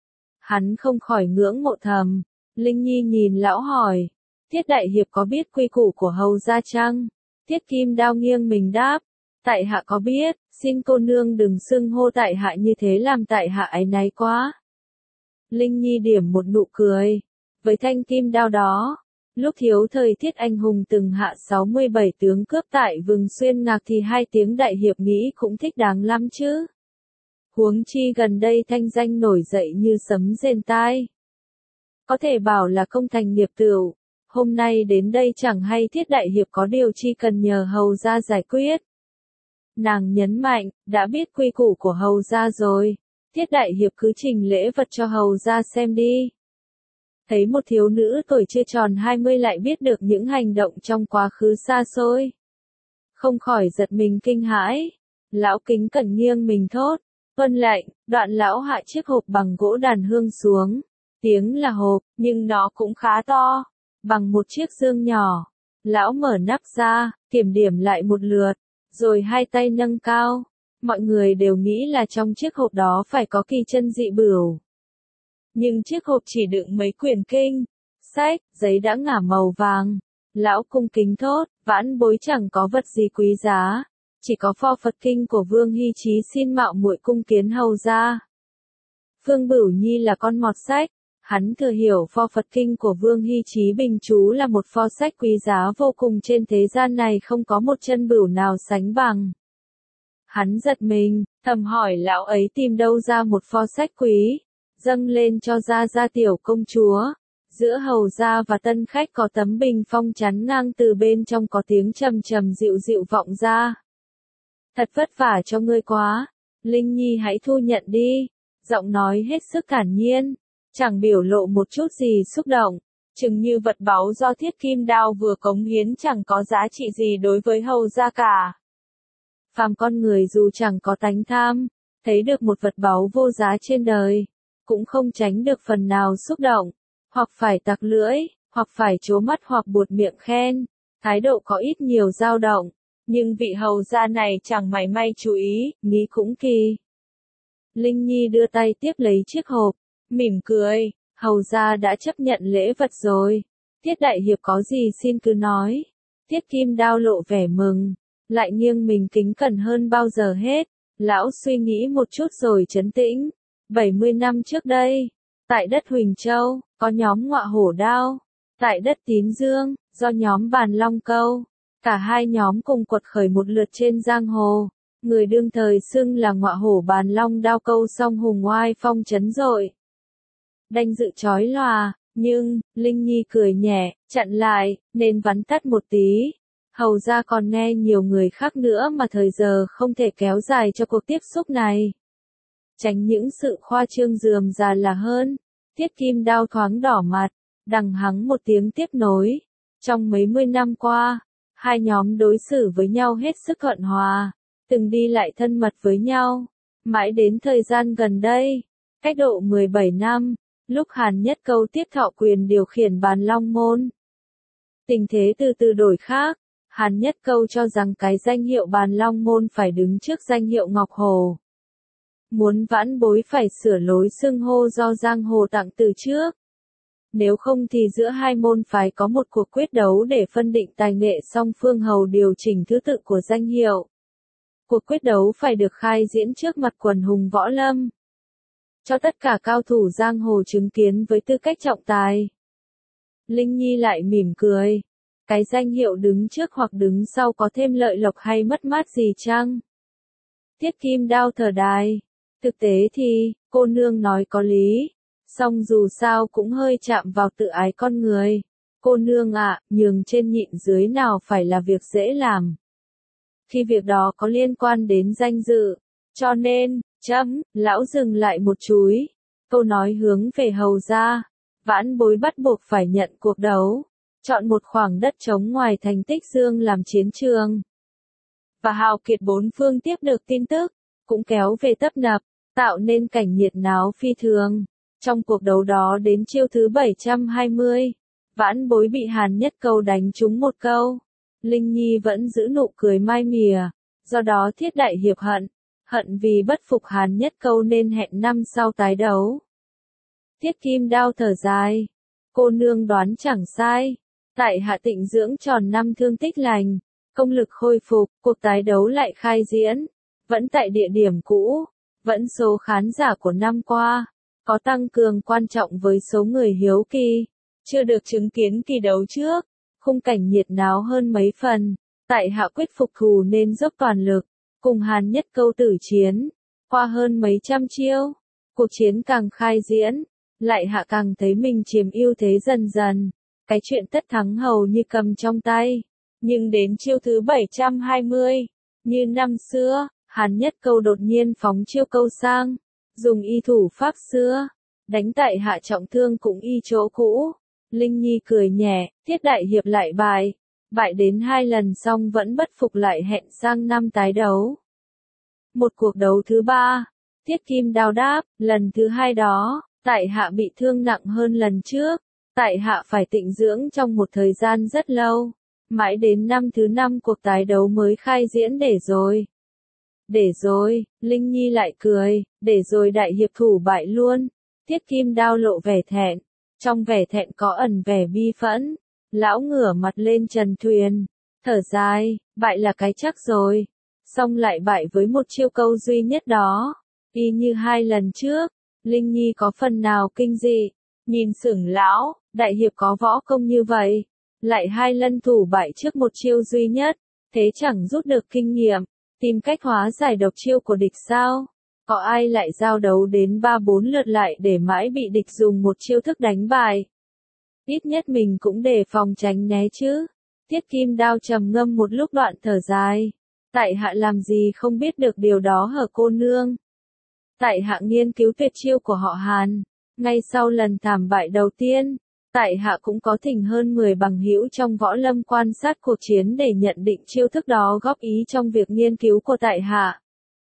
Hắn không khỏi ngưỡng mộ thầm. Linh Nhi nhìn lão hỏi, Thiết đại hiệp có biết quy củ của hầu gia chăng? Thiết Kim Đao nghiêng mình đáp, tại hạ có biết, xin cô nương đừng xưng hô tại hạ như thế làm tại hạ áy náy quá. Linh Nhi điểm một nụ cười, với thanh kim đao đó, lúc thiếu thời Thiết anh hùng từng hạ sáu mươi bảy tướng cướp tại vùng xuyên ngạc thì hai tiếng đại hiệp nghĩ cũng thích đáng lắm chứ. Huống chi gần đây thanh danh nổi dậy như sấm rền tai. Có thể bảo là công thành nghiệp tửu, hôm nay đến đây chẳng hay Thiết đại hiệp có điều chi cần nhờ hầu gia giải quyết. Nàng nhấn mạnh, đã biết quy củ của hầu gia rồi, Thiết đại hiệp cứ trình lễ vật cho hầu gia xem đi. Thấy một thiếu nữ tuổi chưa tròn hai mươi lại biết được những hành động trong quá khứ xa xôi, không khỏi giật mình kinh hãi. Lão kính cẩn nghiêng mình thốt, vâng lệnh. Đoạn lão hạ chiếc hộp bằng gỗ đàn hương xuống, tiếng là hộp, nhưng nó cũng khá to, bằng một chiếc dương nhỏ. Lão mở nắp ra, kiểm điểm lại một lượt, rồi hai tay nâng cao. Mọi người đều nghĩ là trong chiếc hộp đó phải có kỳ chân dị bửu. Nhưng chiếc hộp chỉ đựng mấy quyển kinh, sách, giấy đã ngả màu vàng. Lão cung kính thốt, vãn bối chẳng có vật gì quý giá, chỉ có pho Phật kinh của Vương Hy Chí xin mạo muội cung kiến hầu gia. Phương Bửu Nhi là con mọt sách, hắn thừa hiểu pho Phật kinh của Vương Hy Chí Bình Chú là một pho sách quý giá vô cùng, trên thế gian này không có một chân bửu nào sánh bằng. Hắn giật mình, thầm hỏi lão ấy tìm đâu ra một pho sách quý, dâng lên cho gia gia tiểu công chúa. Giữa hầu gia và tân khách có tấm bình phong chắn ngang, từ bên trong có tiếng trầm trầm dịu dịu vọng ra. Thật vất vả cho ngươi quá, Linh Nhi hãy thu nhận đi. Giọng nói hết sức thản nhiên, chẳng biểu lộ một chút gì xúc động, chừng như vật báu do Thiết Kim Đao vừa cống hiến chẳng có giá trị gì đối với hầu gia cả. Phàm con người dù chẳng có tánh tham, thấy được một vật báu vô giá trên đời, cũng không tránh được phần nào xúc động, hoặc phải tặc lưỡi, hoặc phải trố mắt hoặc buột miệng khen. thái độ có ít nhiều dao động, nhưng vị hầu gia này chẳng mảy may chú ý, nghĩ cũng kỳ. Linh Nhi đưa tay tiếp lấy chiếc hộp, mỉm cười, hầu gia đã chấp nhận lễ vật rồi. Tiết đại hiệp có gì xin cứ nói. Tiết Kim Đao lộ vẻ mừng, lại nghiêng mình kính cẩn hơn bao giờ hết. Lão suy nghĩ một chút rồi trấn tĩnh. bảy mươi năm trước đây, tại đất Huỳnh Châu, có nhóm Ngọa Hổ Đao. Tại đất Tín Dương, do nhóm Bàn Long Câu. Cả hai nhóm cùng quật khởi một lượt trên giang hồ. Người đương thời xưng là Ngọa Hổ Bàn Long Đao Câu song hùng oai phong chấn dội. Đanh dự chói lòa, nhưng, Linh Nhi cười nhẹ, chặn lại, nên vắn tắt một tí. Hầu ra còn nghe nhiều người khác nữa mà thời giờ không thể kéo dài cho cuộc tiếp xúc này. Tránh những sự khoa trương rườm rà là hơn. Tiết Kim Đao thoáng đỏ mặt, đằng hắng một tiếng tiếp nối. Trong mấy mươi năm qua, hai nhóm đối xử với nhau hết sức thuận hòa, từng đi lại thân mật với nhau. Mãi đến thời gian gần đây, cách độ mười bảy năm, lúc Hàn Nhất Câu tiếp thọ quyền điều khiển Bàn Long Môn. Tình thế từ từ đổi khác, Hàn Nhất Câu cho rằng cái danh hiệu Bàn Long Môn phải đứng trước danh hiệu Ngọc Hồ. Muốn vãn bối phải sửa lối xưng hô do giang hồ tặng từ trước. Nếu không thì giữa hai môn phái có một cuộc quyết đấu để phân định tài nghệ song phương hầu điều chỉnh thứ tự của danh hiệu. Cuộc quyết đấu phải được khai diễn trước mặt quần hùng võ lâm. Cho tất cả cao thủ giang hồ chứng kiến với tư cách trọng tài. Linh Nhi lại mỉm cười. Cái danh hiệu đứng trước hoặc đứng sau có thêm lợi lộc hay mất mát gì chăng? Tiết Kim Đao thở dài. Thực tế thì, cô nương nói có lý. Song dù sao cũng hơi chạm vào tự ái con người. Cô nương ạ, nhường trên nhịn dưới nào phải là việc dễ làm. Khi việc đó có liên quan đến danh dự. Cho nên, chấm, lão dừng lại một chúi. Câu nói hướng về hầu ra. Vãn bối bắt buộc phải nhận cuộc đấu. Chọn một khoảng đất trống ngoài thành Tích Dương làm chiến trường. Và hào kiệt bốn phương tiếp được tin tức, cũng kéo về tấp nập, tạo nên cảnh nhiệt náo phi thường. Trong cuộc đấu đó đến chiêu thứ bảy trăm hai mươi, vãn bối bị Hàn Nhất Câu đánh trúng một câu. Linh Nhi vẫn giữ nụ cười mai mỉa, do đó Thiết đại hiệp hận, hận vì bất phục Hàn Nhất Câu nên hẹn năm sau tái đấu. Tiết Kim Đao thở dài, cô nương đoán chẳng sai. Tại hạ tịnh dưỡng tròn năm thương tích lành, công lực khôi phục, cuộc tái đấu lại khai diễn, vẫn tại địa điểm cũ, vẫn số khán giả của năm qua, có tăng cường quan trọng với số người hiếu kỳ, chưa được chứng kiến kỳ đấu trước, khung cảnh nhiệt náo hơn mấy phần, tại hạ quyết phục thù nên dốc toàn lực, cùng Hàn Nhất Câu tử chiến, qua hơn mấy trăm chiêu, cuộc chiến càng khai diễn, lại hạ càng thấy mình chiếm ưu thế dần dần. Cái chuyện tất thắng hầu như cầm trong tay. Nhưng đến chiêu thứ bảy trăm hai mươi, như năm xưa, Hàn Nhất Câu đột nhiên phóng chiêu câu sang, dùng y thủ pháp xưa, đánh tại hạ trọng thương cũng y chỗ cũ. Linh Nhi cười nhẹ, Tiết đại hiệp lại bại, bại đến hai lần xong vẫn bất phục lại hẹn sang năm tái đấu. Một cuộc đấu thứ ba, Tiết Kim Đao đáp, lần thứ hai đó, tại hạ bị thương nặng hơn lần trước. Tại hạ phải tịnh dưỡng trong một thời gian rất lâu, mãi đến năm thứ năm cuộc tái đấu mới khai diễn để rồi. Để rồi, Linh Nhi lại cười, để rồi đại hiệp thủ bại luôn. Tiết Kim Đao lộ vẻ thẹn, trong vẻ thẹn có ẩn vẻ bi phẫn. Lão ngửa mặt lên trần thuyền, thở dài, bại là cái chắc rồi. Xong lại bại với một chiêu câu duy nhất đó, y như hai lần trước. Linh Nhi có phần nào kinh dị. Nhìn sửng lão, đại hiệp có võ công như vậy, lại hai lần thủ bại trước một chiêu duy nhất, thế chẳng rút được kinh nghiệm, tìm cách hóa giải độc chiêu của địch sao? Có ai lại giao đấu đến ba bốn lượt lại để mãi bị địch dùng một chiêu thức đánh bại? Ít nhất mình cũng đề phòng tránh né chứ. Tiết Kim Đao trầm ngâm một lúc đoạn thở dài. Tại hạ làm gì không biết được điều đó hở cô nương? Tại hạ nghiên cứu tuyệt chiêu của họ Hàn. Ngay sau lần thảm bại đầu tiên, tại hạ cũng có thỉnh hơn mười bằng hữu trong võ lâm quan sát cuộc chiến để nhận định chiêu thức đó góp ý trong việc nghiên cứu của tại hạ.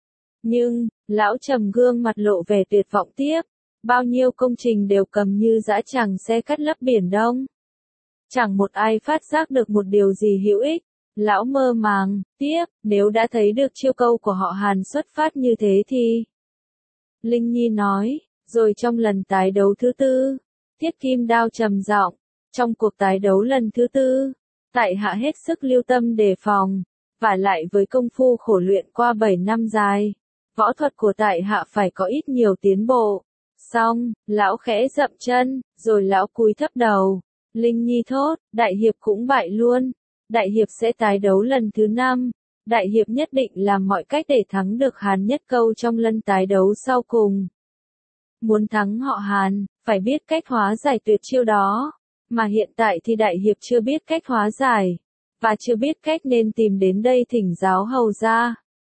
Nhưng, lão trầm gương mặt lộ vẻ tuyệt vọng tiếp, bao nhiêu công trình đều cầm như dã tràng xe cắt lấp biển Đông. Chẳng một ai phát giác được một điều gì hữu ích. Lão mơ màng, tiếp, nếu đã thấy được chiêu câu của họ Hàn xuất phát như thế thì... Linh Nhi nói, rồi trong lần tái đấu thứ tư, Thiết Kim Đao trầm giọng, trong cuộc tái đấu lần thứ tư, tại hạ hết sức lưu tâm đề phòng, và lại với công phu khổ luyện qua bảy năm dài, võ thuật của tại hạ phải có ít nhiều tiến bộ. Xong, lão khẽ dậm chân, rồi lão cúi thấp đầu. Linh Nhi thốt, đại hiệp cũng bại luôn. Đại hiệp sẽ tái đấu lần thứ năm. Đại hiệp nhất định làm mọi cách để thắng được Hàn Nhất Câu trong lần tái đấu sau cùng. Muốn thắng họ Hàn, phải biết cách hóa giải tuyệt chiêu đó. Mà hiện tại thì đại hiệp chưa biết cách hóa giải, và chưa biết cách nên tìm đến đây thỉnh giáo hầu ra.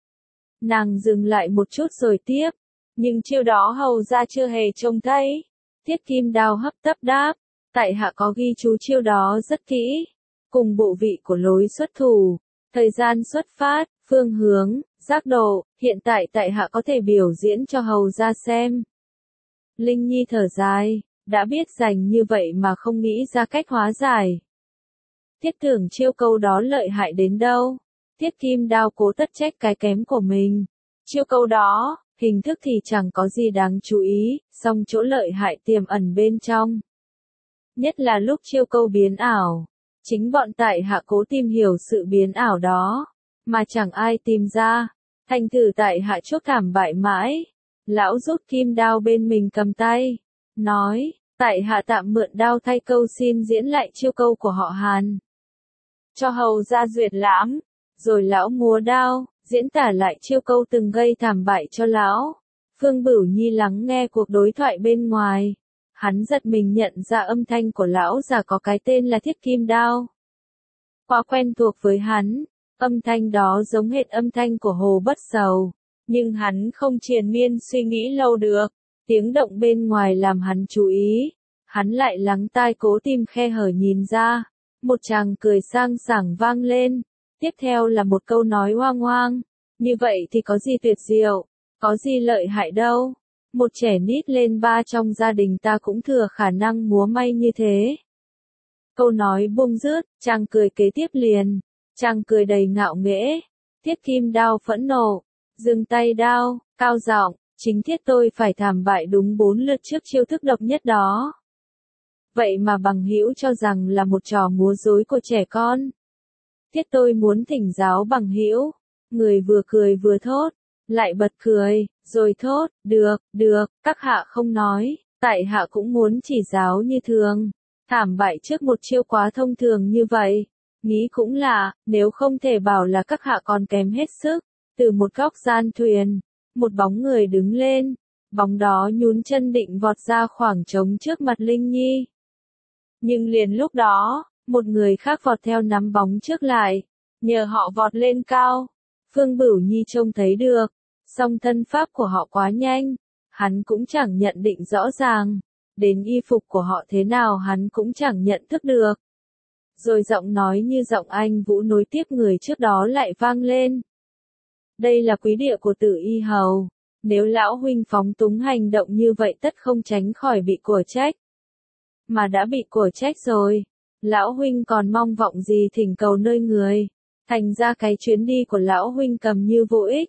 Nàng dừng lại một chút rồi tiếp, nhưng chiêu đó hầu ra chưa hề trông thấy. Thiết Kim Đao hấp tấp đáp, tại hạ có ghi chú chiêu đó rất kỹ, cùng bộ vị của lối xuất thủ, thời gian xuất phát, phương hướng, giác độ, hiện tại tại hạ có thể biểu diễn cho hầu ra xem. Linh Nhi thở dài, đã biết dành như vậy mà không nghĩ ra cách hóa giải. Thiết tưởng chiêu câu đó lợi hại đến đâu. Thiết Kim Đao cố tất trách cái kém của mình. Chiêu câu đó, hình thức thì chẳng có gì đáng chú ý, song chỗ lợi hại tiềm ẩn bên trong. Nhất là lúc chiêu câu biến ảo. Chính bọn tại hạ cố tìm hiểu sự biến ảo đó, mà chẳng ai tìm ra. Thành thử tại hạ chuốc thảm bại mãi. Lão rút kim đao bên mình cầm tay, nói, tại hạ tạm mượn đao thay câu xin diễn lại chiêu câu của họ Hàn. Cho hầu ra duyệt lãm, rồi lão múa đao, diễn tả lại chiêu câu từng gây thảm bại cho lão. Phương Bửu Nhi lắng nghe cuộc đối thoại bên ngoài. Hắn giật mình nhận ra âm thanh của lão già có cái tên là Thiết Kim Đao. Quá quen thuộc với hắn, âm thanh đó giống hệt âm thanh của Hồ Bất Sầu. Nhưng hắn không triền miên suy nghĩ lâu được, tiếng động bên ngoài làm hắn chú ý, hắn lại lắng tai cố tìm khe hở nhìn ra, một chàng cười sang sảng vang lên, tiếp theo là một câu nói hoang hoang, như vậy thì có gì tuyệt diệu, có gì lợi hại đâu, một trẻ nít lên ba trong gia đình ta cũng thừa khả năng múa may như thế. Câu nói buông dứt, chàng cười kế tiếp liền, chàng cười đầy ngạo nghễ, Thiết Kim Đao phẫn nộ. Dừng tay đao, cao giọng, chính thiết tôi phải thảm bại đúng bốn lượt trước chiêu thức độc nhất đó. Vậy mà bằng hữu cho rằng là một trò múa rối của trẻ con. Thiết tôi muốn thỉnh giáo bằng hữu, người vừa cười vừa thốt, lại bật cười, rồi thốt, được, được, các hạ không nói, tại hạ cũng muốn chỉ giáo như thường. Thảm bại trước một chiêu quá thông thường như vậy, nghĩ cũng lạ, nếu không thể bảo là các hạ còn kém hết sức. Từ một góc gian thuyền, một bóng người đứng lên, bóng đó nhún chân định vọt ra khoảng trống trước mặt Linh Nhi. Nhưng liền lúc đó, một người khác vọt theo nắm bóng trước lại, nhờ họ vọt lên cao. Phương Bửu Nhi trông thấy được, song thân pháp của họ quá nhanh, hắn cũng chẳng nhận định rõ ràng, đến y phục của họ thế nào hắn cũng chẳng nhận thức được. Rồi giọng nói như giọng anh Vũ nối tiếp người trước đó lại vang lên. Đây là quý địa của Tử Y Hầu, nếu lão huynh phóng túng hành động như vậy tất không tránh khỏi bị của trách. Mà đã bị của trách rồi, lão huynh còn mong vọng gì thỉnh cầu nơi người, thành ra cái chuyến đi của lão huynh cầm như vô ích.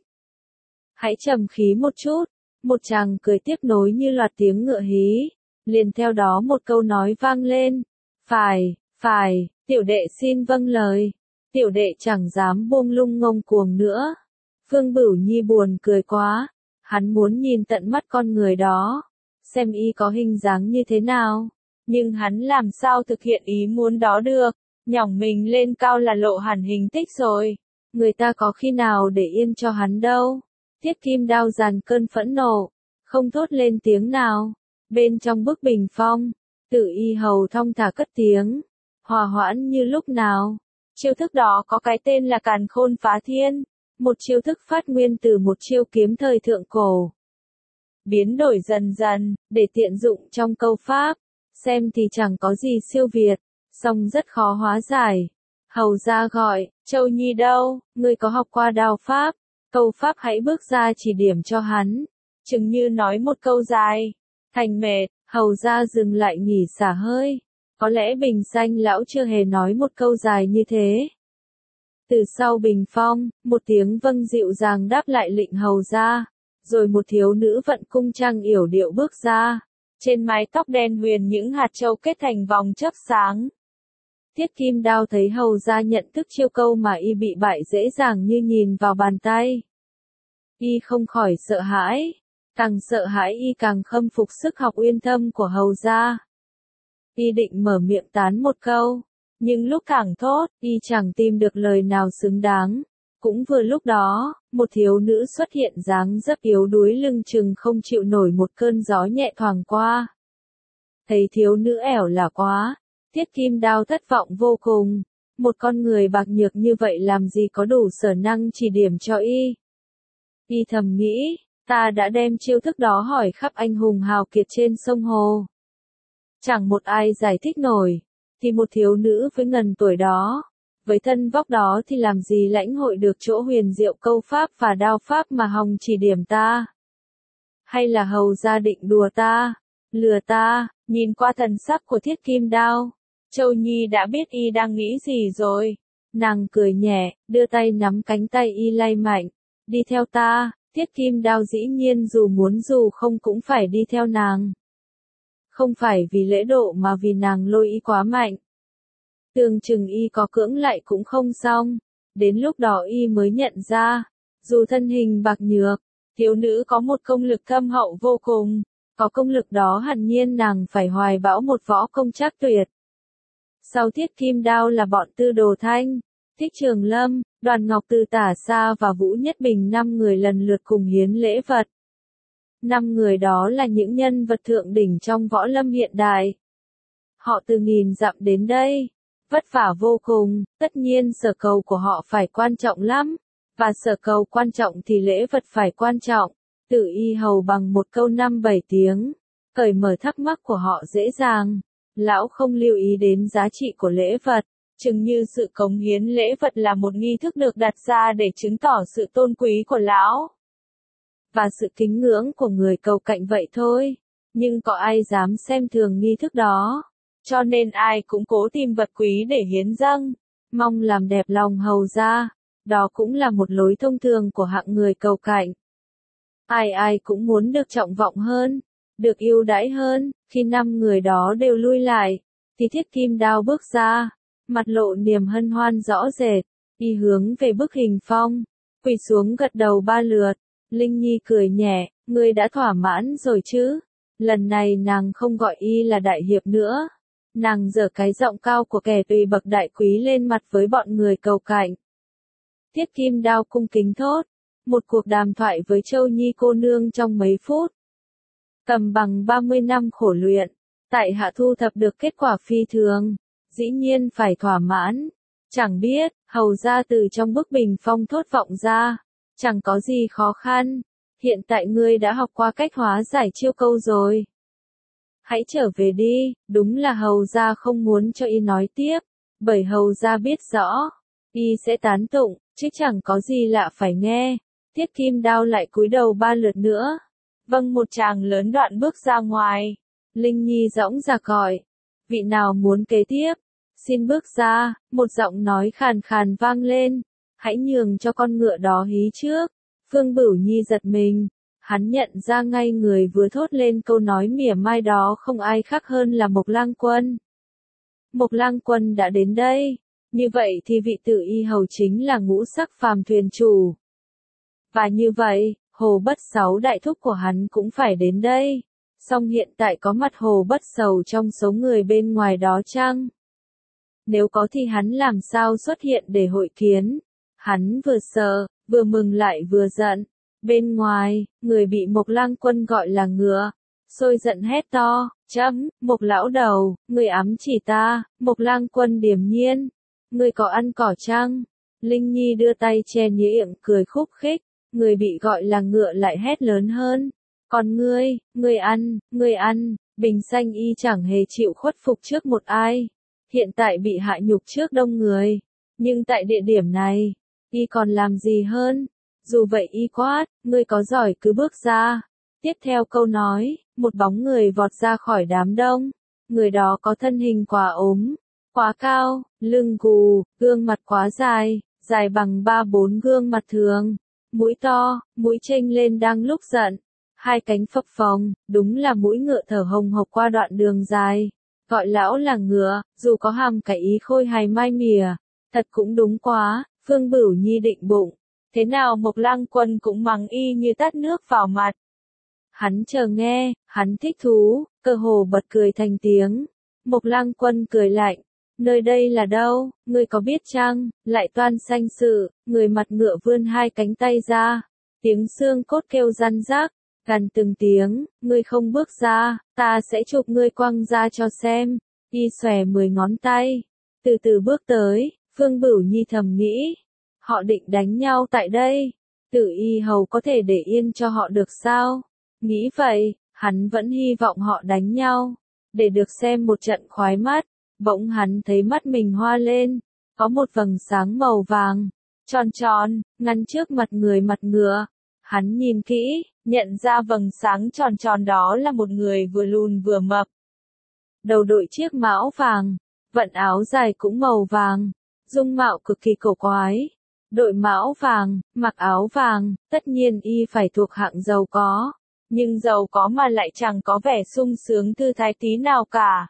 Hãy trầm khí một chút, một chàng cười tiếp nối như loạt tiếng ngựa hí, liền theo đó một câu nói vang lên, phải, phải, tiểu đệ xin vâng lời, tiểu đệ chẳng dám buông lung ngông cuồng nữa. Phương Bửu Nhi buồn cười quá, hắn muốn nhìn tận mắt con người đó, xem y có hình dáng như thế nào, nhưng hắn làm sao thực hiện ý muốn đó được, nhỏng mình lên cao là lộ hẳn hình tích rồi, người ta có khi nào để yên cho hắn đâu. Thiết Kim Đao dàn cơn phẫn nộ, không thốt lên tiếng nào, bên trong bức bình phong, Tử Y Hầu thong thả cất tiếng, hòa hoãn như lúc nào, chiêu thức đó có cái tên là Càn Khôn Phá Thiên. Một chiêu thức phát nguyên từ một chiêu kiếm thời thượng cổ. Biến đổi dần dần, để tiện dụng trong câu pháp. Xem thì chẳng có gì siêu việt, song rất khó hóa giải. Hầu ra gọi, Châu Nhi đâu, ngươi có học qua đao pháp. Câu pháp hãy bước ra chỉ điểm cho hắn. Chừng như nói một câu dài. Thành mệt, hầu ra dừng lại nghỉ xả hơi. Có lẽ Bình Xanh lão chưa hề nói một câu dài như thế. Từ sau bình phong, một tiếng vâng dịu dàng đáp lại lệnh hầu ra, rồi một thiếu nữ vận cung trang yểu điệu bước ra, trên mái tóc đen huyền những hạt châu kết thành vòng chớp sáng. Tiết Kim Đao thấy hầu ra nhận thức chiêu câu mà y bị bại dễ dàng như nhìn vào bàn tay. Y không khỏi sợ hãi, càng sợ hãi y càng khâm phục sức học uyên thâm của hầu ra. Y định mở miệng tán một câu, nhưng lúc thẳng thốt, y chẳng tìm được lời nào xứng đáng. Cũng vừa lúc đó, một thiếu nữ xuất hiện dáng dấp yếu đuối lưng chừng không chịu nổi một cơn gió nhẹ thoảng qua. Thấy thiếu nữ ẻo lả quá, Tiết Kim Đao thất vọng vô cùng. Một con người bạc nhược như vậy làm gì có đủ sở năng chỉ điểm cho y. Y thầm nghĩ, ta đã đem chiêu thức đó hỏi khắp anh hùng hào kiệt trên sông Hồ. Chẳng một ai giải thích nổi, thì một thiếu nữ với ngần tuổi đó, với thân vóc đó thì làm gì lãnh hội được chỗ huyền diệu câu pháp và đao pháp mà hòng chỉ điểm ta. Hay là hầu gia định đùa ta, lừa ta, nhìn qua thần sắc của Thiết Kim Đao, Châu Nhi đã biết y đang nghĩ gì rồi. Nàng cười nhẹ, đưa tay nắm cánh tay y lay mạnh, đi theo ta. Tiết Kim Đao dĩ nhiên dù muốn dù không cũng phải đi theo nàng. Không phải vì lễ độ mà vì nàng lôi y quá mạnh. Tưởng chừng y có cưỡng lại cũng không xong. Đến lúc đó y mới nhận ra, dù thân hình bạc nhược, thiếu nữ có một công lực thâm hậu vô cùng. Có công lực đó hẳn nhiên nàng phải hoài bão một võ công trác tuyệt. Sau Thiết Kim Đao là bọn Tư Đồ Thanh, Thích Trường Lâm, Đoàn Ngọc Từ Tả Sa và Vũ Nhất Bình năm người lần lượt cùng hiến lễ vật. Năm người đó là những nhân vật thượng đỉnh trong võ lâm hiện đại. Họ từ nghìn dặm đến đây, vất vả vô cùng, tất nhiên sở cầu của họ phải quan trọng lắm, và sở cầu quan trọng thì lễ vật phải quan trọng. Tự y hầu bằng một câu năm bảy tiếng, cởi mở thắc mắc của họ dễ dàng. Lão không lưu ý đến giá trị của lễ vật, chừng như sự cống hiến lễ vật là một nghi thức được đặt ra để chứng tỏ sự tôn quý của lão và sự kính ngưỡng của người cầu cạnh vậy thôi. Nhưng có ai dám xem thường nghi thức đó, cho nên ai cũng cố tìm vật quý để hiến dâng, mong làm đẹp lòng hầu ra. Đó cũng là một lối thông thường của hạng người cầu cạnh. Ai ai cũng muốn được trọng vọng hơn, được yêu đãi hơn. Khi năm người đó đều lui lại, thì Thiết Kim Đao bước ra, mặt lộ niềm hân hoan rõ rệt, y hướng về bức hình phong, quỳ xuống gật đầu ba lượt. Linh Nhi cười nhẹ, ngươi đã thỏa mãn rồi chứ? Lần này nàng không gọi y là đại hiệp nữa, nàng giở cái giọng cao của kẻ tùy bậc đại quý lên mặt với bọn người cầu cạnh. Thiết Kim Đao cung kính thốt, một cuộc đàm thoại với Châu Nhi cô nương trong mấy phút. Tầm bằng ba mươi năm khổ luyện, tại hạ thu thập được kết quả phi thường, dĩ nhiên phải thỏa mãn. Chẳng biết, hầu ra từ trong bức bình phong thốt vọng ra, chẳng có gì khó khăn, hiện tại ngươi đã học qua cách hóa giải chiêu câu rồi. Hãy trở về đi, đúng là hầu ra không muốn cho y nói tiếp, bởi hầu ra biết rõ, y sẽ tán tụng, chứ chẳng có gì lạ phải nghe. Thiết Kim Đao lại cúi đầu ba lượt nữa. Vâng, một tràng lớn đoạn bước ra ngoài. Linh Nhi dõng dạc gọi, vị nào muốn kế tiếp, xin bước ra. Một giọng nói khàn khàn vang lên, hãy nhường cho con ngựa đó hí trước. Phương Bửu Nhi giật mình, hắn nhận ra ngay người vừa thốt lên câu nói mỉa mai đó không ai khác hơn là Mộc Lang Quân. Mộc Lang Quân đã đến đây, như vậy thì vị tử y hầu chính là ngũ sắc phàm thuyền chủ. Và như vậy, Hồ Bất Sáu đại thúc của hắn cũng phải đến đây. Song hiện tại có mặt Hồ Bất Sầu trong số người bên ngoài đó chăng? Nếu có thì hắn làm sao xuất hiện để hội kiến? Hắn vừa sợ, vừa mừng lại vừa giận. Bên ngoài, người bị Mộc Lang Quân gọi là ngựa, sôi giận hét to, chấm, Mộc lão đầu, người ám chỉ ta. Mộc Lang Quân điềm nhiên, người có ăn cỏ chăng? Linh Nhi đưa tay che miệng cười khúc khích. Người bị gọi là ngựa lại hét lớn hơn. Còn ngươi, ngươi ăn, ngươi ăn. Bình Xanh y chẳng hề chịu khuất phục trước một ai. Hiện tại bị hạ nhục trước đông người. Nhưng tại địa điểm này, y còn làm gì hơn? Dù vậy y quát, ngươi có giỏi cứ bước ra. Tiếp theo câu nói, một bóng người vọt ra khỏi đám đông. Người đó có thân hình quá ốm, quá cao, lưng gù, gương mặt quá dài, dài bằng ba bốn gương mặt thường, mũi to, mũi chênh lên đang lúc giận, hai cánh phập phồng, đúng là mũi ngựa thở hồng hộc qua đoạn đường dài. Gọi lão là ngựa, dù có hàm cái ý khôi hài mai mỉa, thật cũng đúng quá, Phương Bửu Nhi định bụng, thế nào Mộc Lang Quân cũng mắng y như tát nước vào mặt. Hắn chờ nghe, hắn thích thú, cơ hồ bật cười thành tiếng. Mộc Lang Quân cười lạnh, nơi đây là đâu, ngươi có biết chăng, lại toan sanh sự, người mặt ngựa vươn hai cánh tay ra, tiếng xương cốt kêu răn rác, gằn từng tiếng, ngươi không bước ra, ta sẽ chụp ngươi quăng ra cho xem, y xòe mười ngón tay, từ từ bước tới, Phương Bửu Nhi thầm nghĩ, họ định đánh nhau tại đây, Tử Y Hầu có thể để yên cho họ được sao? Nghĩ vậy, hắn vẫn hy vọng họ đánh nhau, để được xem một trận khoái mắt, bỗng hắn thấy mắt mình hoa lên, có một vầng sáng màu vàng, tròn tròn, ngăn trước mặt người mặt ngựa. Hắn nhìn kỹ, nhận ra vầng sáng tròn tròn đó là một người vừa lùn vừa mập. Đầu đội chiếc mão vàng, vận áo dài cũng màu vàng, dung mạo cực kỳ cổ quái. Đội mão vàng, mặc áo vàng, tất nhiên y phải thuộc hạng giàu có, nhưng giàu có mà lại chẳng có vẻ sung sướng thư thái tí nào cả.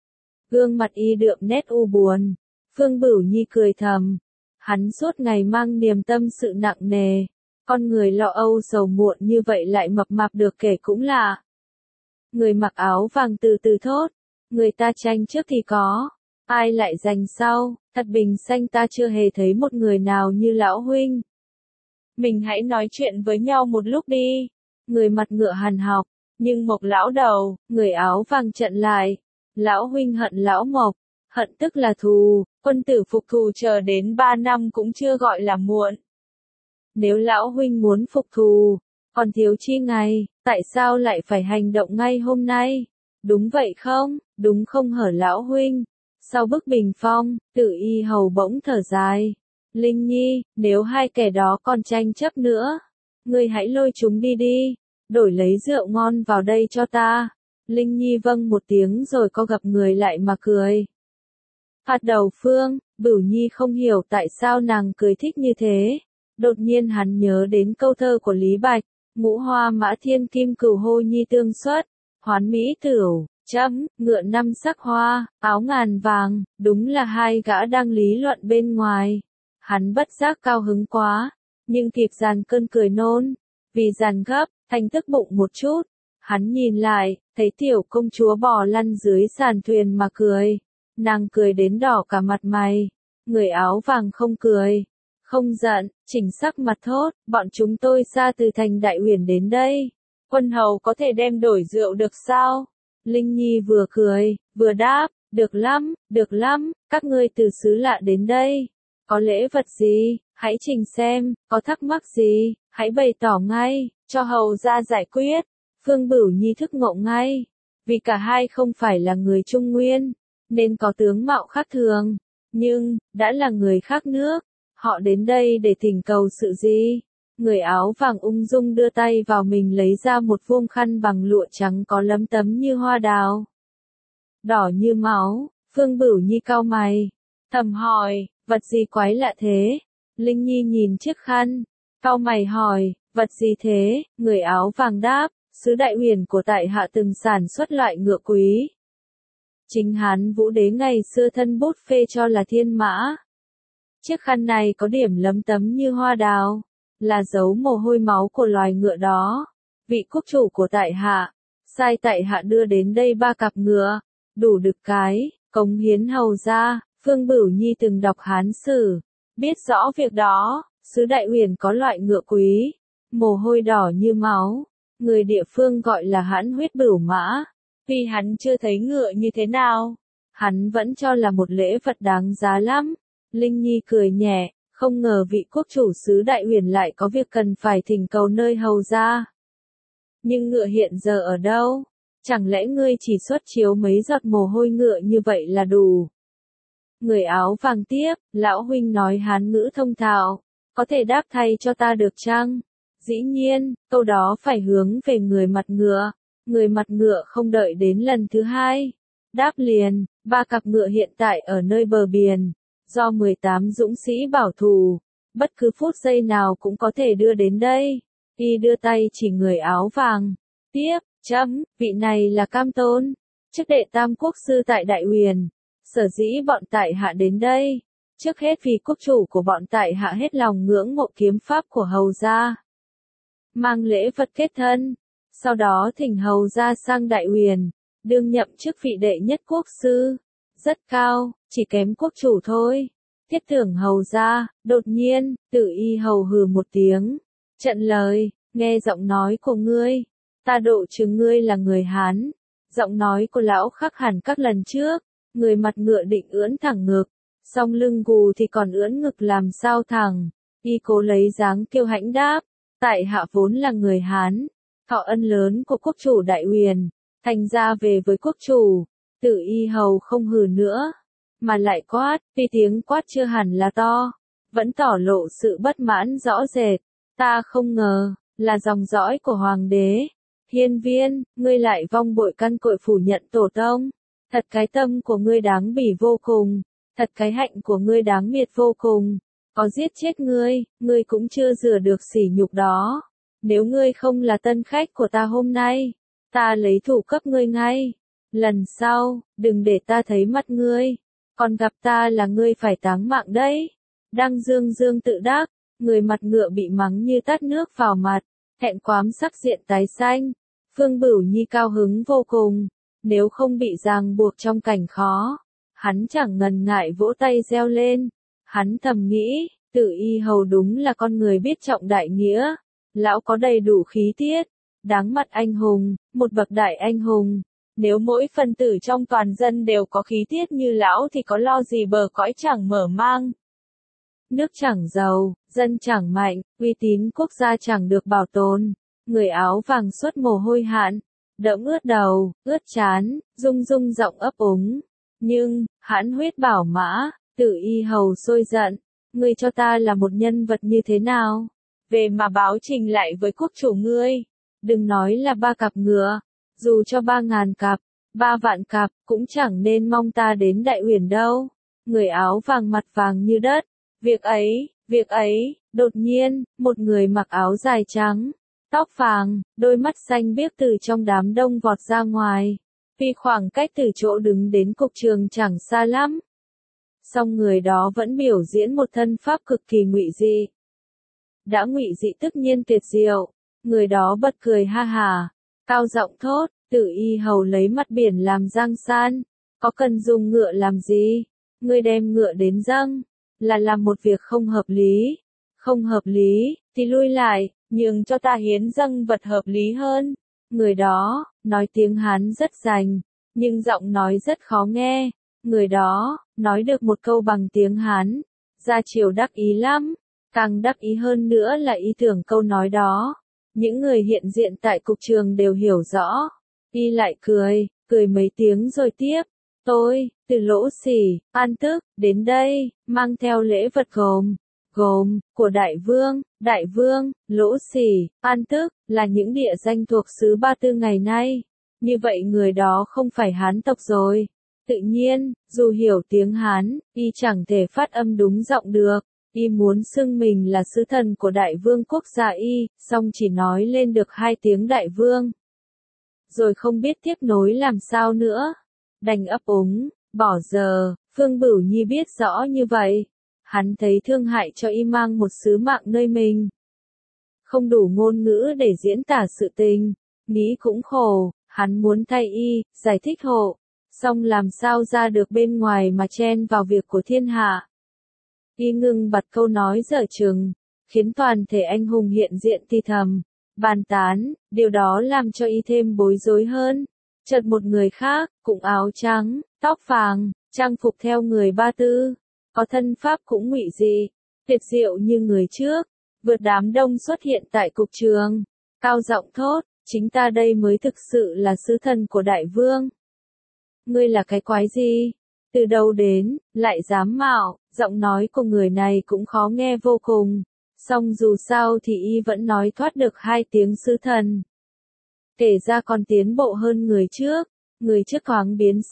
Gương mặt y đượm nét u buồn, Phương Bửu Nhi cười thầm, hắn suốt ngày mang niềm tâm sự nặng nề. Con người lo âu sầu muộn như vậy lại mập mạp được kể cũng lạ. Người mặc áo vàng từ từ thốt, người ta tranh trước thì có, ai lại giành sau, thật bình sanh ta chưa hề thấy một người nào như lão huynh. Mình hãy nói chuyện với nhau một lúc đi. Người mặt ngựa hằn học, nhưng Mộc lão đầu, người áo vàng chặn lại. Lão huynh hận lão Mộc, hận tức là thù, quân tử phục thù chờ đến ba năm cũng chưa gọi là muộn. Nếu lão huynh muốn phục thù, còn thiếu chi ngày, tại sao lại phải hành động ngay hôm nay? Đúng vậy không, đúng không hở lão huynh? Sau bức bình phong, Tử Y Hầu bỗng thở dài. Linh Nhi, nếu hai kẻ đó còn tranh chấp nữa, ngươi hãy lôi chúng đi đi, đổi lấy rượu ngon vào đây cho ta. Linh Nhi vâng một tiếng rồi co gặp người lại mà cười. Phạt đầu Phương, Bửu Nhi không hiểu tại sao nàng cười thích như thế. Đột nhiên hắn nhớ đến câu thơ của Lý Bạch, ngũ hoa mã thiên kim cửu hô nhi tương xuất, hoán mỹ tửu, chấm, ngựa năm sắc hoa, áo ngàn vàng, đúng là hai gã đang lý luận bên ngoài. Hắn bất giác cao hứng quá, nhưng kịp dàn cơn cười nôn, vì dàn gấp, thành tức bụng một chút. Hắn nhìn lại, thấy tiểu công chúa bò lăn dưới sàn thuyền mà cười, nàng cười đến đỏ cả mặt mày, người áo vàng không cười. Không giận, chỉnh sắc mặt thốt, bọn chúng tôi xa từ thành Đại Uyển đến đây. Quân hầu có thể đem đổi rượu được sao? Linh Nhi vừa cười, vừa đáp, được lắm, được lắm, các ngươi từ xứ lạ đến đây. Có lễ vật gì, hãy trình xem, có thắc mắc gì, hãy bày tỏ ngay, cho hầu ra giải quyết. Phương Bửu Nhi thức ngộ ngay, vì cả hai không phải là người Trung Nguyên, nên có tướng mạo khác thường, nhưng, đã là người khác nước. Họ đến đây để thỉnh cầu sự gì? Người áo vàng ung dung đưa tay vào mình lấy ra một vuông khăn bằng lụa trắng có lấm tấm như hoa đào. Đỏ như máu, Phương Bửu Nhi cau mày, thầm hỏi, vật gì quái lạ thế? Linh Nhi nhìn chiếc khăn, cau mày hỏi, vật gì thế? Người áo vàng đáp, xứ Đại Uyển của tại hạ từng sản xuất loại ngựa quý. Chính Hán Vũ Đế ngày xưa thân bút phê cho là thiên mã. Chiếc khăn này có điểm lấm tấm như hoa đào, là dấu mồ hôi máu của loài ngựa đó. Vị quốc chủ của tại hạ, sai tại hạ đưa đến đây ba cặp ngựa, đủ đực cái, cống hiến hầu ra. Phương Bửu Nhi từng đọc Hán sử, biết rõ việc đó, xứ Đại Uyển có loại ngựa quý, mồ hôi đỏ như máu, người địa phương gọi là hãn huyết bửu mã. Vì hắn chưa thấy ngựa như thế nào, hắn vẫn cho là một lễ vật đáng giá lắm. Linh Nhi cười nhẹ, không ngờ vị quốc chủ xứ Đại Uyển lại có việc cần phải thỉnh cầu nơi hầu ra. Nhưng ngựa hiện giờ ở đâu? Chẳng lẽ ngươi chỉ xuất chiếu mấy giọt mồ hôi ngựa như vậy là đủ? Người áo vàng tiếp, lão huynh nói Hán ngữ thông thạo, có thể đáp thay cho ta được chăng? Dĩ nhiên, câu đó phải hướng về người mặt ngựa. Người mặt ngựa không đợi đến lần thứ hai, Đáp liền, ba cặp ngựa hiện tại ở nơi bờ biển, do mười tám dũng sĩ bảo thủ, bất cứ phút giây nào cũng có thể đưa đến đây. Y đưa tay chỉ người áo vàng. Tiếp, chấm, vị này là Cam Tôn, chức đệ tam quốc sư tại Đại Huyền. Sở dĩ bọn tại hạ đến đây, trước hết vì quốc chủ của bọn tại hạ hết lòng ngưỡng mộ kiếm pháp của hầu gia. Mang lễ vật kết thân, sau đó thỉnh hầu gia sang Đại Huyền, đương nhậm chức vị đệ nhất quốc sư. Rất cao, chỉ kém quốc chủ thôi. Thiết thưởng hầu gia, đột nhiên, Tử Y hầu hừ một tiếng. Trận lời, nghe giọng nói của ngươi, ta độ chứng ngươi là người Hán. Giọng nói của lão khác hẳn các lần trước, người mặt ngựa định ưỡn thẳng ngực, song lưng gù thì còn ưỡn ngực làm sao thẳng. Y cố lấy dáng kiêu hãnh đáp, tại hạ vốn là người Hán, thọ ân lớn của quốc chủ Đại Huyền, thành ra về với quốc chủ. Tử Y hầu không hừ nữa, mà lại quát, tuy tiếng quát chưa hẳn là to, vẫn tỏ lộ sự bất mãn rõ rệt. Ta không ngờ, là dòng dõi của hoàng đế. Hiên Viên, ngươi lại vong bội căn cội phủ nhận tổ tông. Thật cái tâm của ngươi đáng bỉ vô cùng, thật cái hạnh của ngươi đáng miệt vô cùng. Có giết chết ngươi, ngươi cũng chưa rửa được sỉ nhục đó. Nếu ngươi không là tân khách của ta hôm nay, ta lấy thủ cấp ngươi ngay. Lần sau, đừng để ta thấy mặt ngươi, còn gặp ta là ngươi phải táng mạng đấy. Đang dương dương tự đắc, người mặt ngựa bị mắng như tát nước vào mặt, hẹn quám sắc diện tái xanh. Phương Bửu Nhi cao hứng vô cùng, nếu không bị ràng buộc trong cảnh khó, hắn chẳng ngần ngại vỗ tay reo lên. Hắn thầm nghĩ, Tử Y hầu đúng là con người biết trọng đại nghĩa, lão có đầy đủ khí tiết, đáng mặt anh hùng, một bậc đại anh hùng. Nếu mỗi phân tử trong toàn dân đều có khí tiết như lão thì có lo gì bờ cõi chẳng mở mang. Nước chẳng giàu, dân chẳng mạnh, uy tín quốc gia chẳng được bảo tồn. Người áo vàng xuất mồ hôi hạn, đẫm ướt đầu, ướt trán, rung rung giọng ấp úng. Nhưng, hãn huyết bảo mã, Tử Y hầu sôi giận, ngươi cho ta là một nhân vật như thế nào? Về mà báo trình lại với quốc chủ ngươi, đừng nói là ba cặp ngựa, dù cho ba ngàn cặp, ba vạn cặp, cũng chẳng nên mong ta đến Đại Huyền đâu. Người áo vàng mặt vàng như đất, việc ấy, việc ấy, đột nhiên, một người mặc áo dài trắng, tóc vàng, đôi mắt xanh biếc từ trong đám đông vọt ra ngoài. Vì khoảng cách từ chỗ đứng đến cục trường chẳng xa lắm, song người đó vẫn biểu diễn một thân pháp cực kỳ ngụy dị. Đã ngụy dị tất nhiên tuyệt diệu, người đó bật cười ha hà, cao giọng thốt, Tử Y hầu lấy mặt biển làm giang san, có cần dùng ngựa làm gì? Ngươi đem ngựa đến dâng, là làm một việc không hợp lý. Không hợp lý, thì lui lại, nhường cho ta hiến dâng vật hợp lý hơn. Người đó, nói tiếng Hán rất rành, nhưng giọng nói rất khó nghe. Người đó, nói được một câu bằng tiếng Hán, ra chiều đắc ý lắm. Càng đắc ý hơn nữa là ý tưởng câu nói đó. Những người hiện diện tại cục trường đều hiểu rõ. Y lại cười, cười mấy tiếng rồi tiếp. Tôi, từ Lỗ Sỉ, An Tức, đến đây, mang theo lễ vật gồm, gồm, của Đại Vương, Đại Vương, Lỗ Sỉ, An Tức, là những địa danh thuộc xứ Ba Tư ngày nay. Như vậy người đó không phải Hán tộc rồi. Tự nhiên, dù hiểu tiếng Hán, y chẳng thể phát âm đúng giọng được. Y muốn xưng mình là sứ thần của Đại Vương quốc gia y, song chỉ nói lên được hai tiếng Đại Vương. Rồi không biết tiếp nối làm sao nữa. Đành ấp úng, bỏ giờ. Phương Bửu Nhi biết rõ như vậy. Hắn thấy thương hại cho y mang một sứ mạng nơi mình. Không đủ ngôn ngữ để diễn tả sự tình. Nghĩ cũng khổ, hắn muốn thay y, giải thích hộ. Song làm sao ra được bên ngoài mà chen vào việc của thiên hạ. Y ngưng bặt câu nói dở chừng, khiến toàn thể anh hùng hiện diện thì thầm, bàn tán, điều đó làm cho y thêm bối rối hơn. Chợt một người khác, cũng áo trắng, tóc vàng, trang phục theo người Ba Tư, có thân pháp cũng ngụy dị, tuyệt diệu như người trước, vượt đám đông xuất hiện tại cục trường, cao giọng thốt, chính ta đây mới thực sự là sứ thần của Đại Vương. Ngươi là cái quái gì? Từ đâu đến, lại dám mạo? Giọng nói của người này cũng khó nghe vô cùng. Song dù sao thì y vẫn nói thoát được hai tiếng sứ thần. Kể ra còn tiến bộ hơn người trước. Người trước thoáng biến sắc,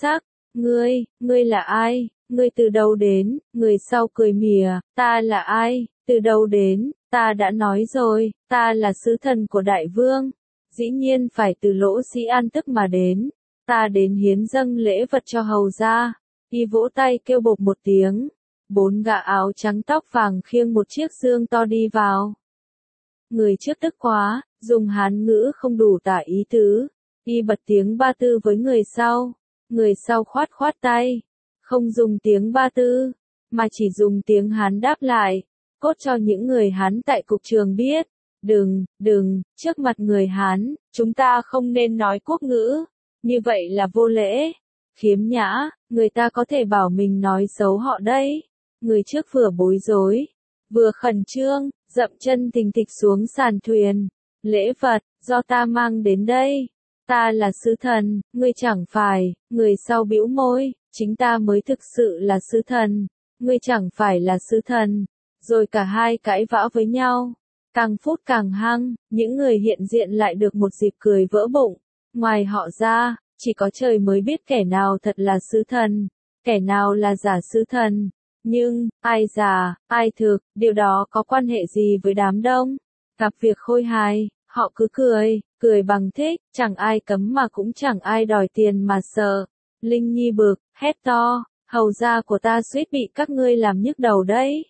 Ngươi, ngươi là ai? Ngươi từ đâu đến? Người sau cười mỉa, ta là ai? Từ đâu đến? Ta đã nói rồi, ta là sứ thần của đại vương. Dĩ nhiên phải từ Lỗ Sĩ An Tức mà đến. Ta đến hiến dâng lễ vật cho hầu gia. Y vỗ tay kêu bộp một tiếng. Bốn gã áo trắng tóc vàng khiêng một chiếc dương to đi vào. Người trước tức quá, dùng Hán ngữ không đủ tả ý tứ. Y bật tiếng ba tư với người sau. Người sau khoát khoát tay. Không dùng tiếng ba tư, mà chỉ dùng tiếng Hán đáp lại. Cốt cho những người Hán tại cục trường biết. Đừng, đừng, trước mặt người Hán, chúng ta không nên nói quốc ngữ. Như vậy là vô lễ. Khiếm nhã, người ta có thể bảo mình nói xấu họ đấy. Người trước vừa bối rối, vừa khẩn trương, dậm chân thình thịch xuống sàn thuyền. Lễ vật, do ta mang đến đây. Ta là sứ thần, ngươi chẳng phải. Người sau bĩu môi, chính ta mới thực sự là sứ thần. Ngươi chẳng phải là sứ thần. Rồi cả hai cãi vã với nhau. Càng phút càng hăng, những người hiện diện lại được một dịp cười vỡ bụng. Ngoài họ ra, chỉ có trời mới biết kẻ nào thật là sứ thần, kẻ nào là giả sứ thần. Nhưng, ai giả, ai thực, điều đó có quan hệ gì với đám đông? Gặp việc khôi hài, họ cứ cười, cười bằng thích, chẳng ai cấm mà cũng chẳng ai đòi tiền mà sợ. Linh Nhi bực, hét to, hầu gia của ta suýt bị các ngươi làm nhức đầu đấy.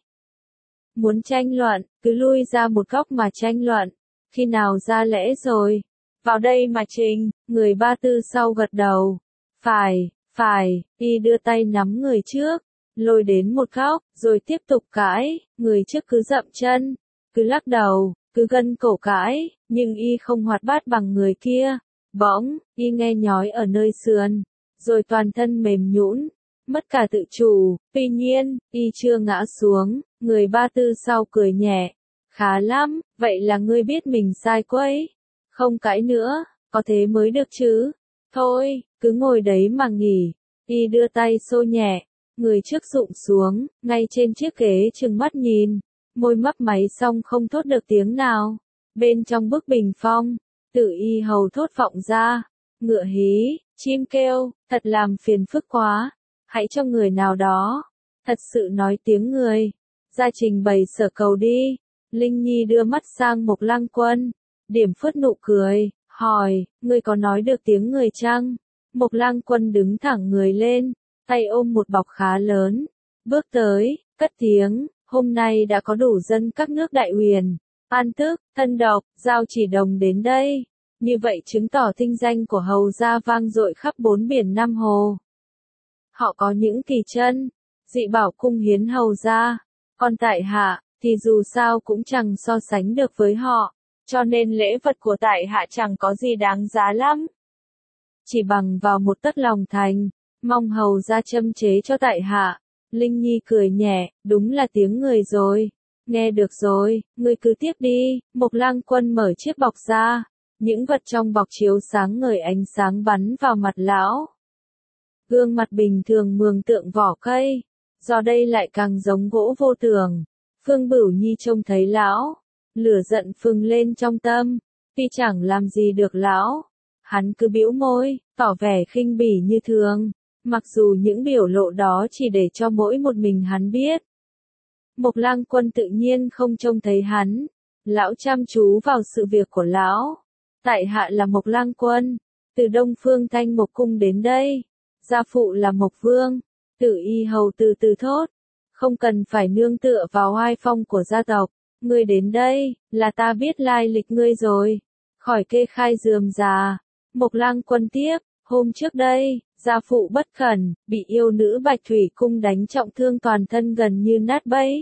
Muốn tranh luận, cứ lui ra một góc mà tranh luận. Khi nào ra lẽ rồi? Vào đây mà trình, người ba tư sau gật đầu. Phải, phải, y đưa tay nắm người trước, lôi đến một góc, rồi tiếp tục cãi. Người trước cứ dậm chân, cứ lắc đầu, cứ gân cổ cãi, nhưng y không hoạt bát bằng người kia. Bỗng, y nghe nhói ở nơi sườn, rồi toàn thân mềm nhũn, mất cả tự chủ. Tuy nhiên, y chưa ngã xuống, người ba tư sau cười nhẹ. Khá lắm, vậy là ngươi biết mình sai quấy. Không cãi nữa, có thế mới được chứ. Thôi, cứ ngồi đấy mà nghỉ. Y đưa tay xô nhẹ, người trước rụng xuống, ngay trên chiếc ghế trừng mắt nhìn. Môi mấp máy xong không thốt được tiếng nào. Bên trong bức bình phong, Tử Y hầu thốt vọng ra. Ngựa hí, chim kêu, thật làm phiền phức quá. Hãy cho người nào đó, thật sự nói tiếng người, ra trình bày sở cầu đi. Linh Nhi đưa mắt sang Mộc Lăng Quân, điểm phớt nụ cười, hỏi, ngươi có nói được tiếng người chăng? Mộc Lăng Quân đứng thẳng người lên, tay ôm một bọc khá lớn, bước tới, cất tiếng, hôm nay đã có đủ dân các nước Đại Huyền, An Tức, Thân Độc, Giao Chỉ Đồng đến đây. Như vậy chứng tỏ thanh danh của hầu gia vang dội khắp bốn biển Nam Hồ. Họ có những kỳ chân, dị bảo cung hiến hầu gia, còn tại hạ, thì dù sao cũng chẳng so sánh được với họ, cho nên lễ vật của tại hạ chẳng có gì đáng giá lắm. Chỉ bằng vào một tấc lòng thành, mong hầu gia châm chế cho tại hạ. Linh Nhi cười nhẹ, đúng là tiếng người rồi. Nghe được rồi, ngươi cứ tiếp đi. Mộc Lăng Quân mở chiếc bọc ra, những vật trong bọc chiếu sáng ngời ánh sáng bắn vào mặt lão. Gương mặt bình thường mường tượng vỏ cây, do đây lại càng giống gỗ vô tường. Phương Bửu Nhi trông thấy lão, lửa giận phừng lên trong tâm, tuy chẳng làm gì được lão, hắn cứ bĩu môi, tỏ vẻ khinh bỉ như thường, mặc dù những biểu lộ đó chỉ để cho mỗi một mình hắn biết. Mộc Lăng Quân tự nhiên không trông thấy hắn, lão chăm chú vào sự việc của lão. Tại hạ là Mộc Lăng Quân, từ Đông Phương Thanh Mộc Cung đến đây, gia phụ là Mộc Vương. Tử Y hầu từ từ thốt, không cần phải nương tựa vào oai phong của gia tộc, ngươi đến đây, là ta biết lai lịch ngươi rồi, khỏi kê khai rườm rà. Mộc Lăng Quân tiếp, hôm trước đây, gia phụ bất cẩn, bị yêu nữ Bạch Thủy Cung đánh trọng thương toàn thân gần như nát bấy.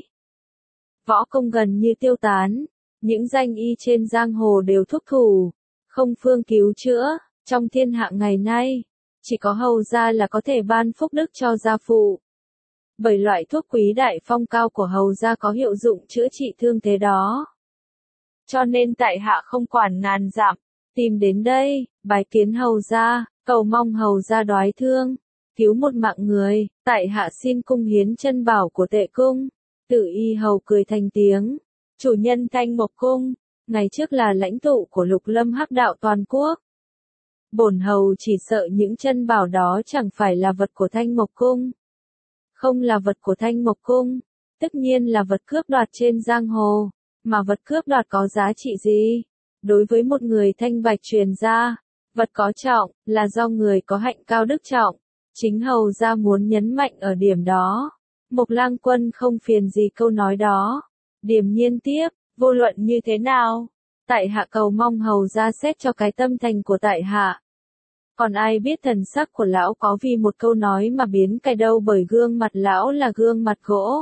Võ công gần như tiêu tán, những danh y trên giang hồ đều thúc thủ, không phương cứu chữa, trong thiên hạ ngày nay. Chỉ có hầu gia là có thể ban phúc đức cho gia phụ. Bởi loại thuốc quý đại phong cao của hầu gia có hiệu dụng chữa trị thương thế đó. Cho nên tại hạ không quản ngàn dặm, tìm đến đây, bái kiến hầu gia, cầu mong hầu gia đoái thương, cứu một mạng người, tại hạ xin cung hiến chân bảo của Tệ Cung. Tử Y hầu cười thành tiếng, chủ nhân Thanh Mộc Cung, ngày trước là lãnh tụ của Lục Lâm Hắc Đạo toàn quốc. bổn hầu chỉ sợ những chân bảo đó chẳng phải là vật của Thanh Mộc Cung. Không là vật của Thanh Mộc Cung, tất nhiên là vật cướp đoạt trên giang hồ, mà vật cướp đoạt có giá trị gì? Đối với một người thanh bạch truyền gia, vật có trọng, là do người có hạnh cao đức trọng. Chính hầu gia muốn nhấn mạnh ở điểm đó. Mộc Lang Quân không phiền gì câu nói đó. Điềm nhiên tiếp, vô luận như thế nào? Tại hạ cầu mong hầu gia xét cho cái tâm thành của tại hạ. Còn ai biết thần sắc của lão có vì một câu nói mà biến cái đâu, bởi gương mặt lão là gương mặt gỗ.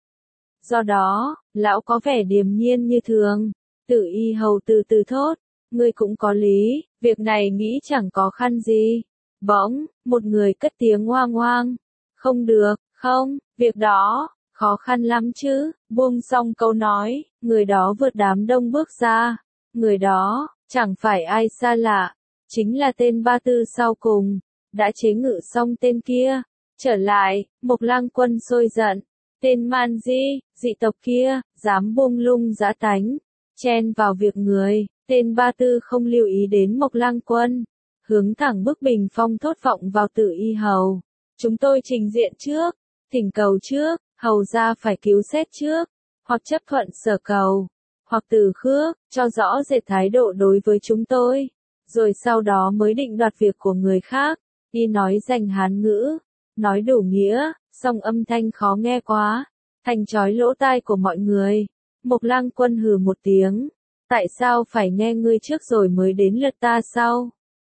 Do đó, lão có vẻ điềm nhiên như thường. Tử Y hầu từ từ thốt, ngươi cũng có lý, việc này nghĩ chẳng có khăn gì. Bỗng, một người cất tiếng oang oang. Không được, không, việc đó, khó khăn lắm chứ. Buông xong câu nói, người đó vượt đám đông bước ra. Người đó, chẳng phải ai xa lạ, chính là tên Ba Tư sau cùng, đã chế ngự xong tên kia. Trở lại, Mộc Lang Quân sôi giận. Tên man di, dị tộc kia, dám buông lung dã tánh, chen vào việc người. Tên Ba Tư không lưu ý đến Mộc Lang Quân, hướng thẳng bức bình phong thốt vọng vào Tử Y hầu. Chúng tôi trình diện trước, thỉnh cầu trước, hầu gia phải cứu xét trước, hoặc chấp thuận sở cầu, hoặc từ khước, cho rõ rệt thái độ đối với chúng tôi, rồi sau đó mới định đoạt việc của người khác. Y nói danh Hán ngữ, nói đủ nghĩa, song âm thanh khó nghe quá, thành chói lỗ tai của mọi người. Mộc Lang Quân hừ một tiếng, tại sao phải nghe ngươi trước rồi mới đến lượt ta sau?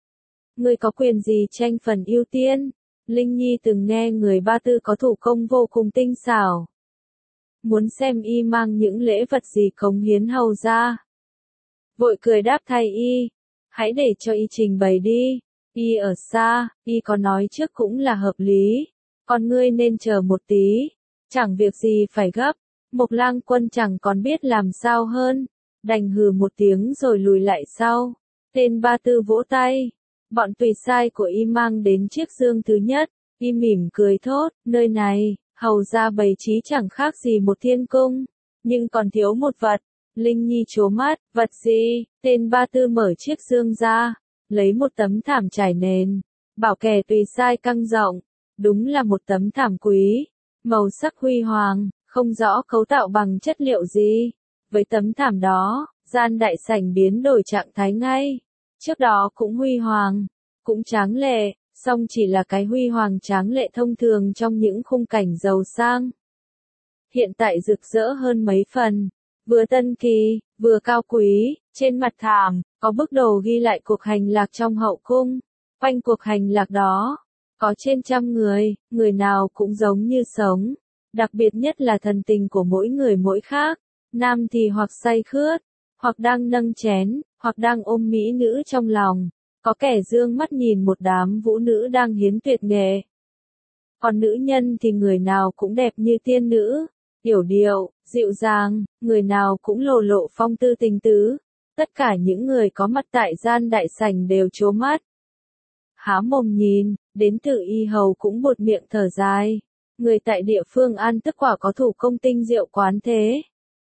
Ngươi có quyền gì tranh phần ưu tiên? Linh Nhi từng nghe người Ba Tư có thủ công vô cùng tinh xảo. Muốn xem y mang những lễ vật gì cống hiến hầu ra. Vội cười đáp thay y, hãy để cho y trình bày đi. Y ở xa, y có nói trước cũng là hợp lý. Còn ngươi nên chờ một tí, chẳng việc gì phải gấp. Mộc Lang Quân chẳng còn biết làm sao hơn, đành hừ một tiếng rồi lùi lại sau. Tên Ba Tư vỗ tay, bọn tùy sai của y mang đến chiếc dương thứ nhất. Y mỉm cười thốt, nơi này, hầu ra bày trí chẳng khác gì một thiên cung, nhưng còn thiếu một vật. Linh Nhi trố mắt, vật gì? Tên Ba Tư mở chiếc dương ra, lấy một tấm thảm trải nền, bảo kẻ tùy sai căng rộng. Đúng là một tấm thảm quý, màu sắc huy hoàng, không rõ cấu tạo bằng chất liệu gì. Với tấm thảm đó, gian đại sảnh biến đổi trạng thái ngay. Trước đó cũng huy hoàng, cũng tráng lệ, song chỉ là cái huy hoàng tráng lệ thông thường trong những khung cảnh giàu sang. Hiện tại rực rỡ hơn mấy phần, vừa tân kỳ, vừa cao quý. Trên mặt thảm, có bức đồ ghi lại cuộc hành lạc trong hậu cung. Quanh cuộc hành lạc đó, có trên trăm người, người nào cũng giống như sống. Đặc biệt nhất là thần tình của mỗi người mỗi khác. Nam thì hoặc say khướt, hoặc đang nâng chén, hoặc đang ôm mỹ nữ trong lòng. Có kẻ dương mắt nhìn một đám vũ nữ đang hiến tuyệt nghệ. Còn nữ nhân thì người nào cũng đẹp như tiên nữ, yểu điệu, dịu dàng, người nào cũng lộ lộ phong tư tình tứ. Tất cả những người có mặt tại gian đại sảnh đều trố mắt, há mồm nhìn. Đến Tử Y hầu cũng buột miệng thở dài. Người tại địa phương An Tức quả có thủ công tinh diệu quán thế.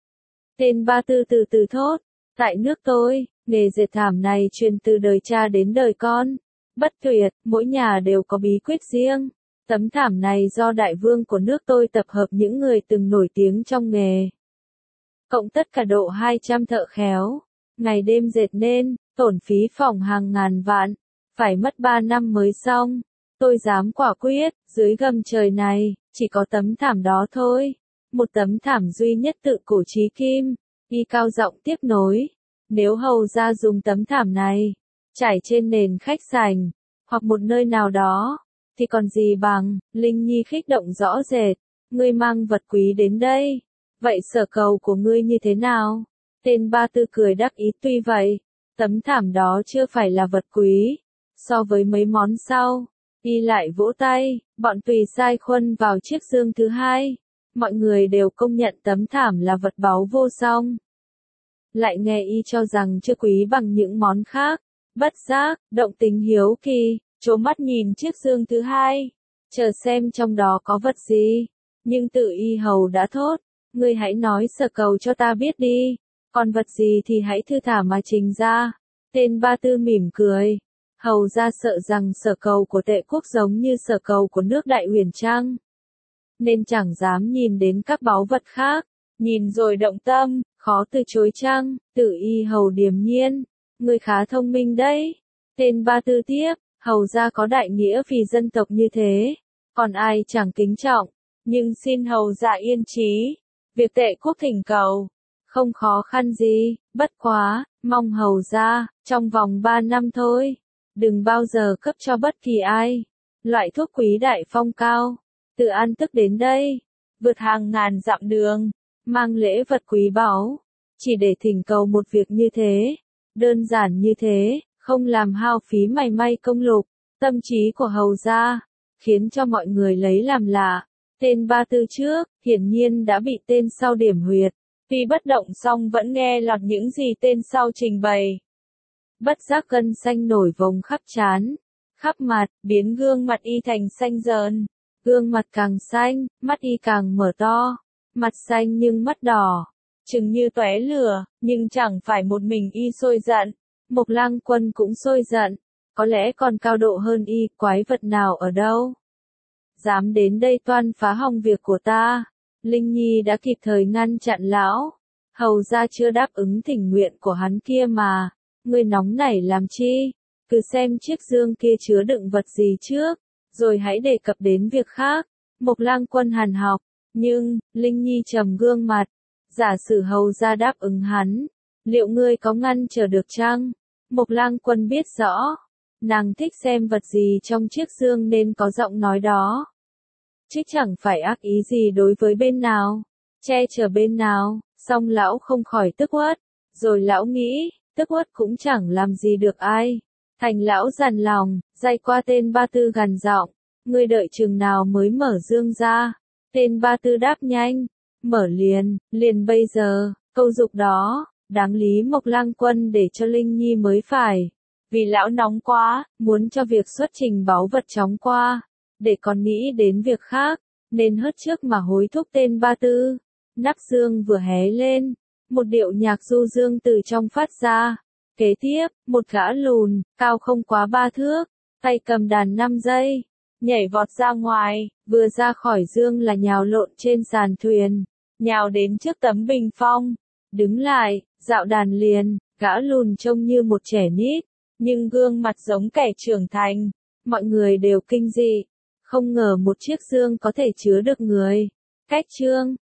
Tên Ba Tư từ từ thốt, tại nước tôi, nghề dệt thảm này truyền từ đời cha đến đời con, bất tuyệt, mỗi nhà đều có bí quyết riêng. Tấm thảm này do đại vương của nước tôi tập hợp những người từng nổi tiếng trong nghề, cộng tất cả độ hai trăm thợ khéo, ngày đêm dệt nên, tổn phí phỏng hàng ngàn vạn, phải mất ba năm mới xong. Tôi dám quả quyết, dưới gầm trời này, chỉ có tấm thảm đó thôi. Một tấm thảm duy nhất tự cổ chí kim. Y cao giọng tiếp nối. Nếu hầu ra dùng tấm thảm này, trải trên nền khách sảnh, hoặc một nơi nào đó, thì còn gì bằng. Linh Nhi khích động rõ rệt. Ngươi mang vật quý đến đây. Vậy sở cầu của ngươi như thế nào? Tên Ba Tư cười đắc ý, tuy vậy, tấm thảm đó chưa phải là vật quý. So với mấy món sau, y lại vỗ tay, bọn tùy sai khuân vào chiếc dương thứ hai. Mọi người đều công nhận tấm thảm là vật báu vô song. Lại nghe y cho rằng chưa quý bằng những món khác. Bất giác, động tính hiếu kỳ, trố mắt nhìn chiếc dương thứ hai, chờ xem trong đó có vật gì. Nhưng Tử Y hầu đã thốt, ngươi hãy nói sở cầu cho ta biết đi, còn vật gì thì hãy thư thả mà trình ra. Tên Ba Tư mỉm cười, Hầu ra sợ rằng sở cầu của Tệ quốc giống như sở cầu của nước Đại Huyền chăng, nên chẳng dám nhìn đến các báu vật khác, nhìn rồi động tâm, khó từ chối chăng. Tử Y hầu điềm nhiên, người khá thông minh đấy. Tên Ba Tư tiếp, hầu ra có đại nghĩa vì dân tộc như thế, còn ai chẳng kính trọng, nhưng xin hầu ra yên trí, việc Tệ quốc thỉnh cầu, không khó khăn gì, bất quá, mong hầu ra, trong vòng ba năm thôi, đừng bao giờ cấp cho bất kỳ ai, loại thuốc quý đại phong cao, từ An Tức đến đây, vượt hàng ngàn dặm đường, mang lễ vật quý báu, chỉ để thỉnh cầu một việc như thế, đơn giản như thế, không làm hao phí mảy may công lục, tâm trí của hầu gia, khiến cho mọi người lấy làm lạ. Tên Ba Tư trước, hiển nhiên đã bị tên sau điểm huyệt, tuy bất động song vẫn nghe lọt những gì tên sau trình bày. Bất giác gân xanh nổi vồng khắp trán, khắp mặt, biến gương mặt y thành xanh dờn. Gương mặt càng xanh, mắt y càng mở to, mặt xanh nhưng mắt đỏ, chừng như tóe lửa, nhưng chẳng phải một mình y sôi giận, Mộc Lang Quân cũng sôi giận, có lẽ còn cao độ hơn y, quái vật nào ở đâu dám đến đây toan phá hỏng việc của ta. Linh Nhi đã kịp thời ngăn chặn lão, hầu ra chưa đáp ứng thỉnh nguyện của hắn kia mà, ngươi nóng nảy làm chi, cứ xem chiếc dương kia chứa đựng vật gì trước, rồi hãy đề cập đến việc khác. Mộc Lang Quân hằn học, nhưng, Linh Nhi trầm gương mặt, giả sử hầu ra đáp ứng hắn, liệu ngươi có ngăn trở được chăng? Mộc Lang Quân biết rõ, nàng thích xem vật gì trong chiếc dương nên có giọng nói đó, chứ chẳng phải ác ý gì đối với bên nào, che chở bên nào. Song lão không khỏi tức uất, rồi lão nghĩ, tức uất cũng chẳng làm gì được ai. Thành lão dằn lòng, day qua tên Ba Tư gằn giọng, ngươi đợi chừng nào mới mở dương ra. Tên Ba Tư đáp nhanh, mở liền, liền bây giờ. Câu dục đó, đáng lý Mộc Lang Quân để cho Linh Nhi mới phải, vì lão nóng quá, muốn cho việc xuất trình báu vật chóng qua, để còn nghĩ đến việc khác, nên hớt trước mà hối thúc tên Ba Tư. Nắp dương vừa hé lên, một điệu nhạc du dương từ trong phát ra. Kế tiếp, một gã lùn, cao không quá ba thước, tay cầm đàn năm dây, nhảy vọt ra ngoài, vừa ra khỏi dương là nhào lộn trên sàn thuyền, nhào đến trước tấm bình phong, đứng lại, dạo đàn liền. Gã lùn trông như một trẻ nít, nhưng gương mặt giống kẻ trưởng thành, mọi người đều kinh dị, không ngờ một chiếc dương có thể chứa được người. Cách chương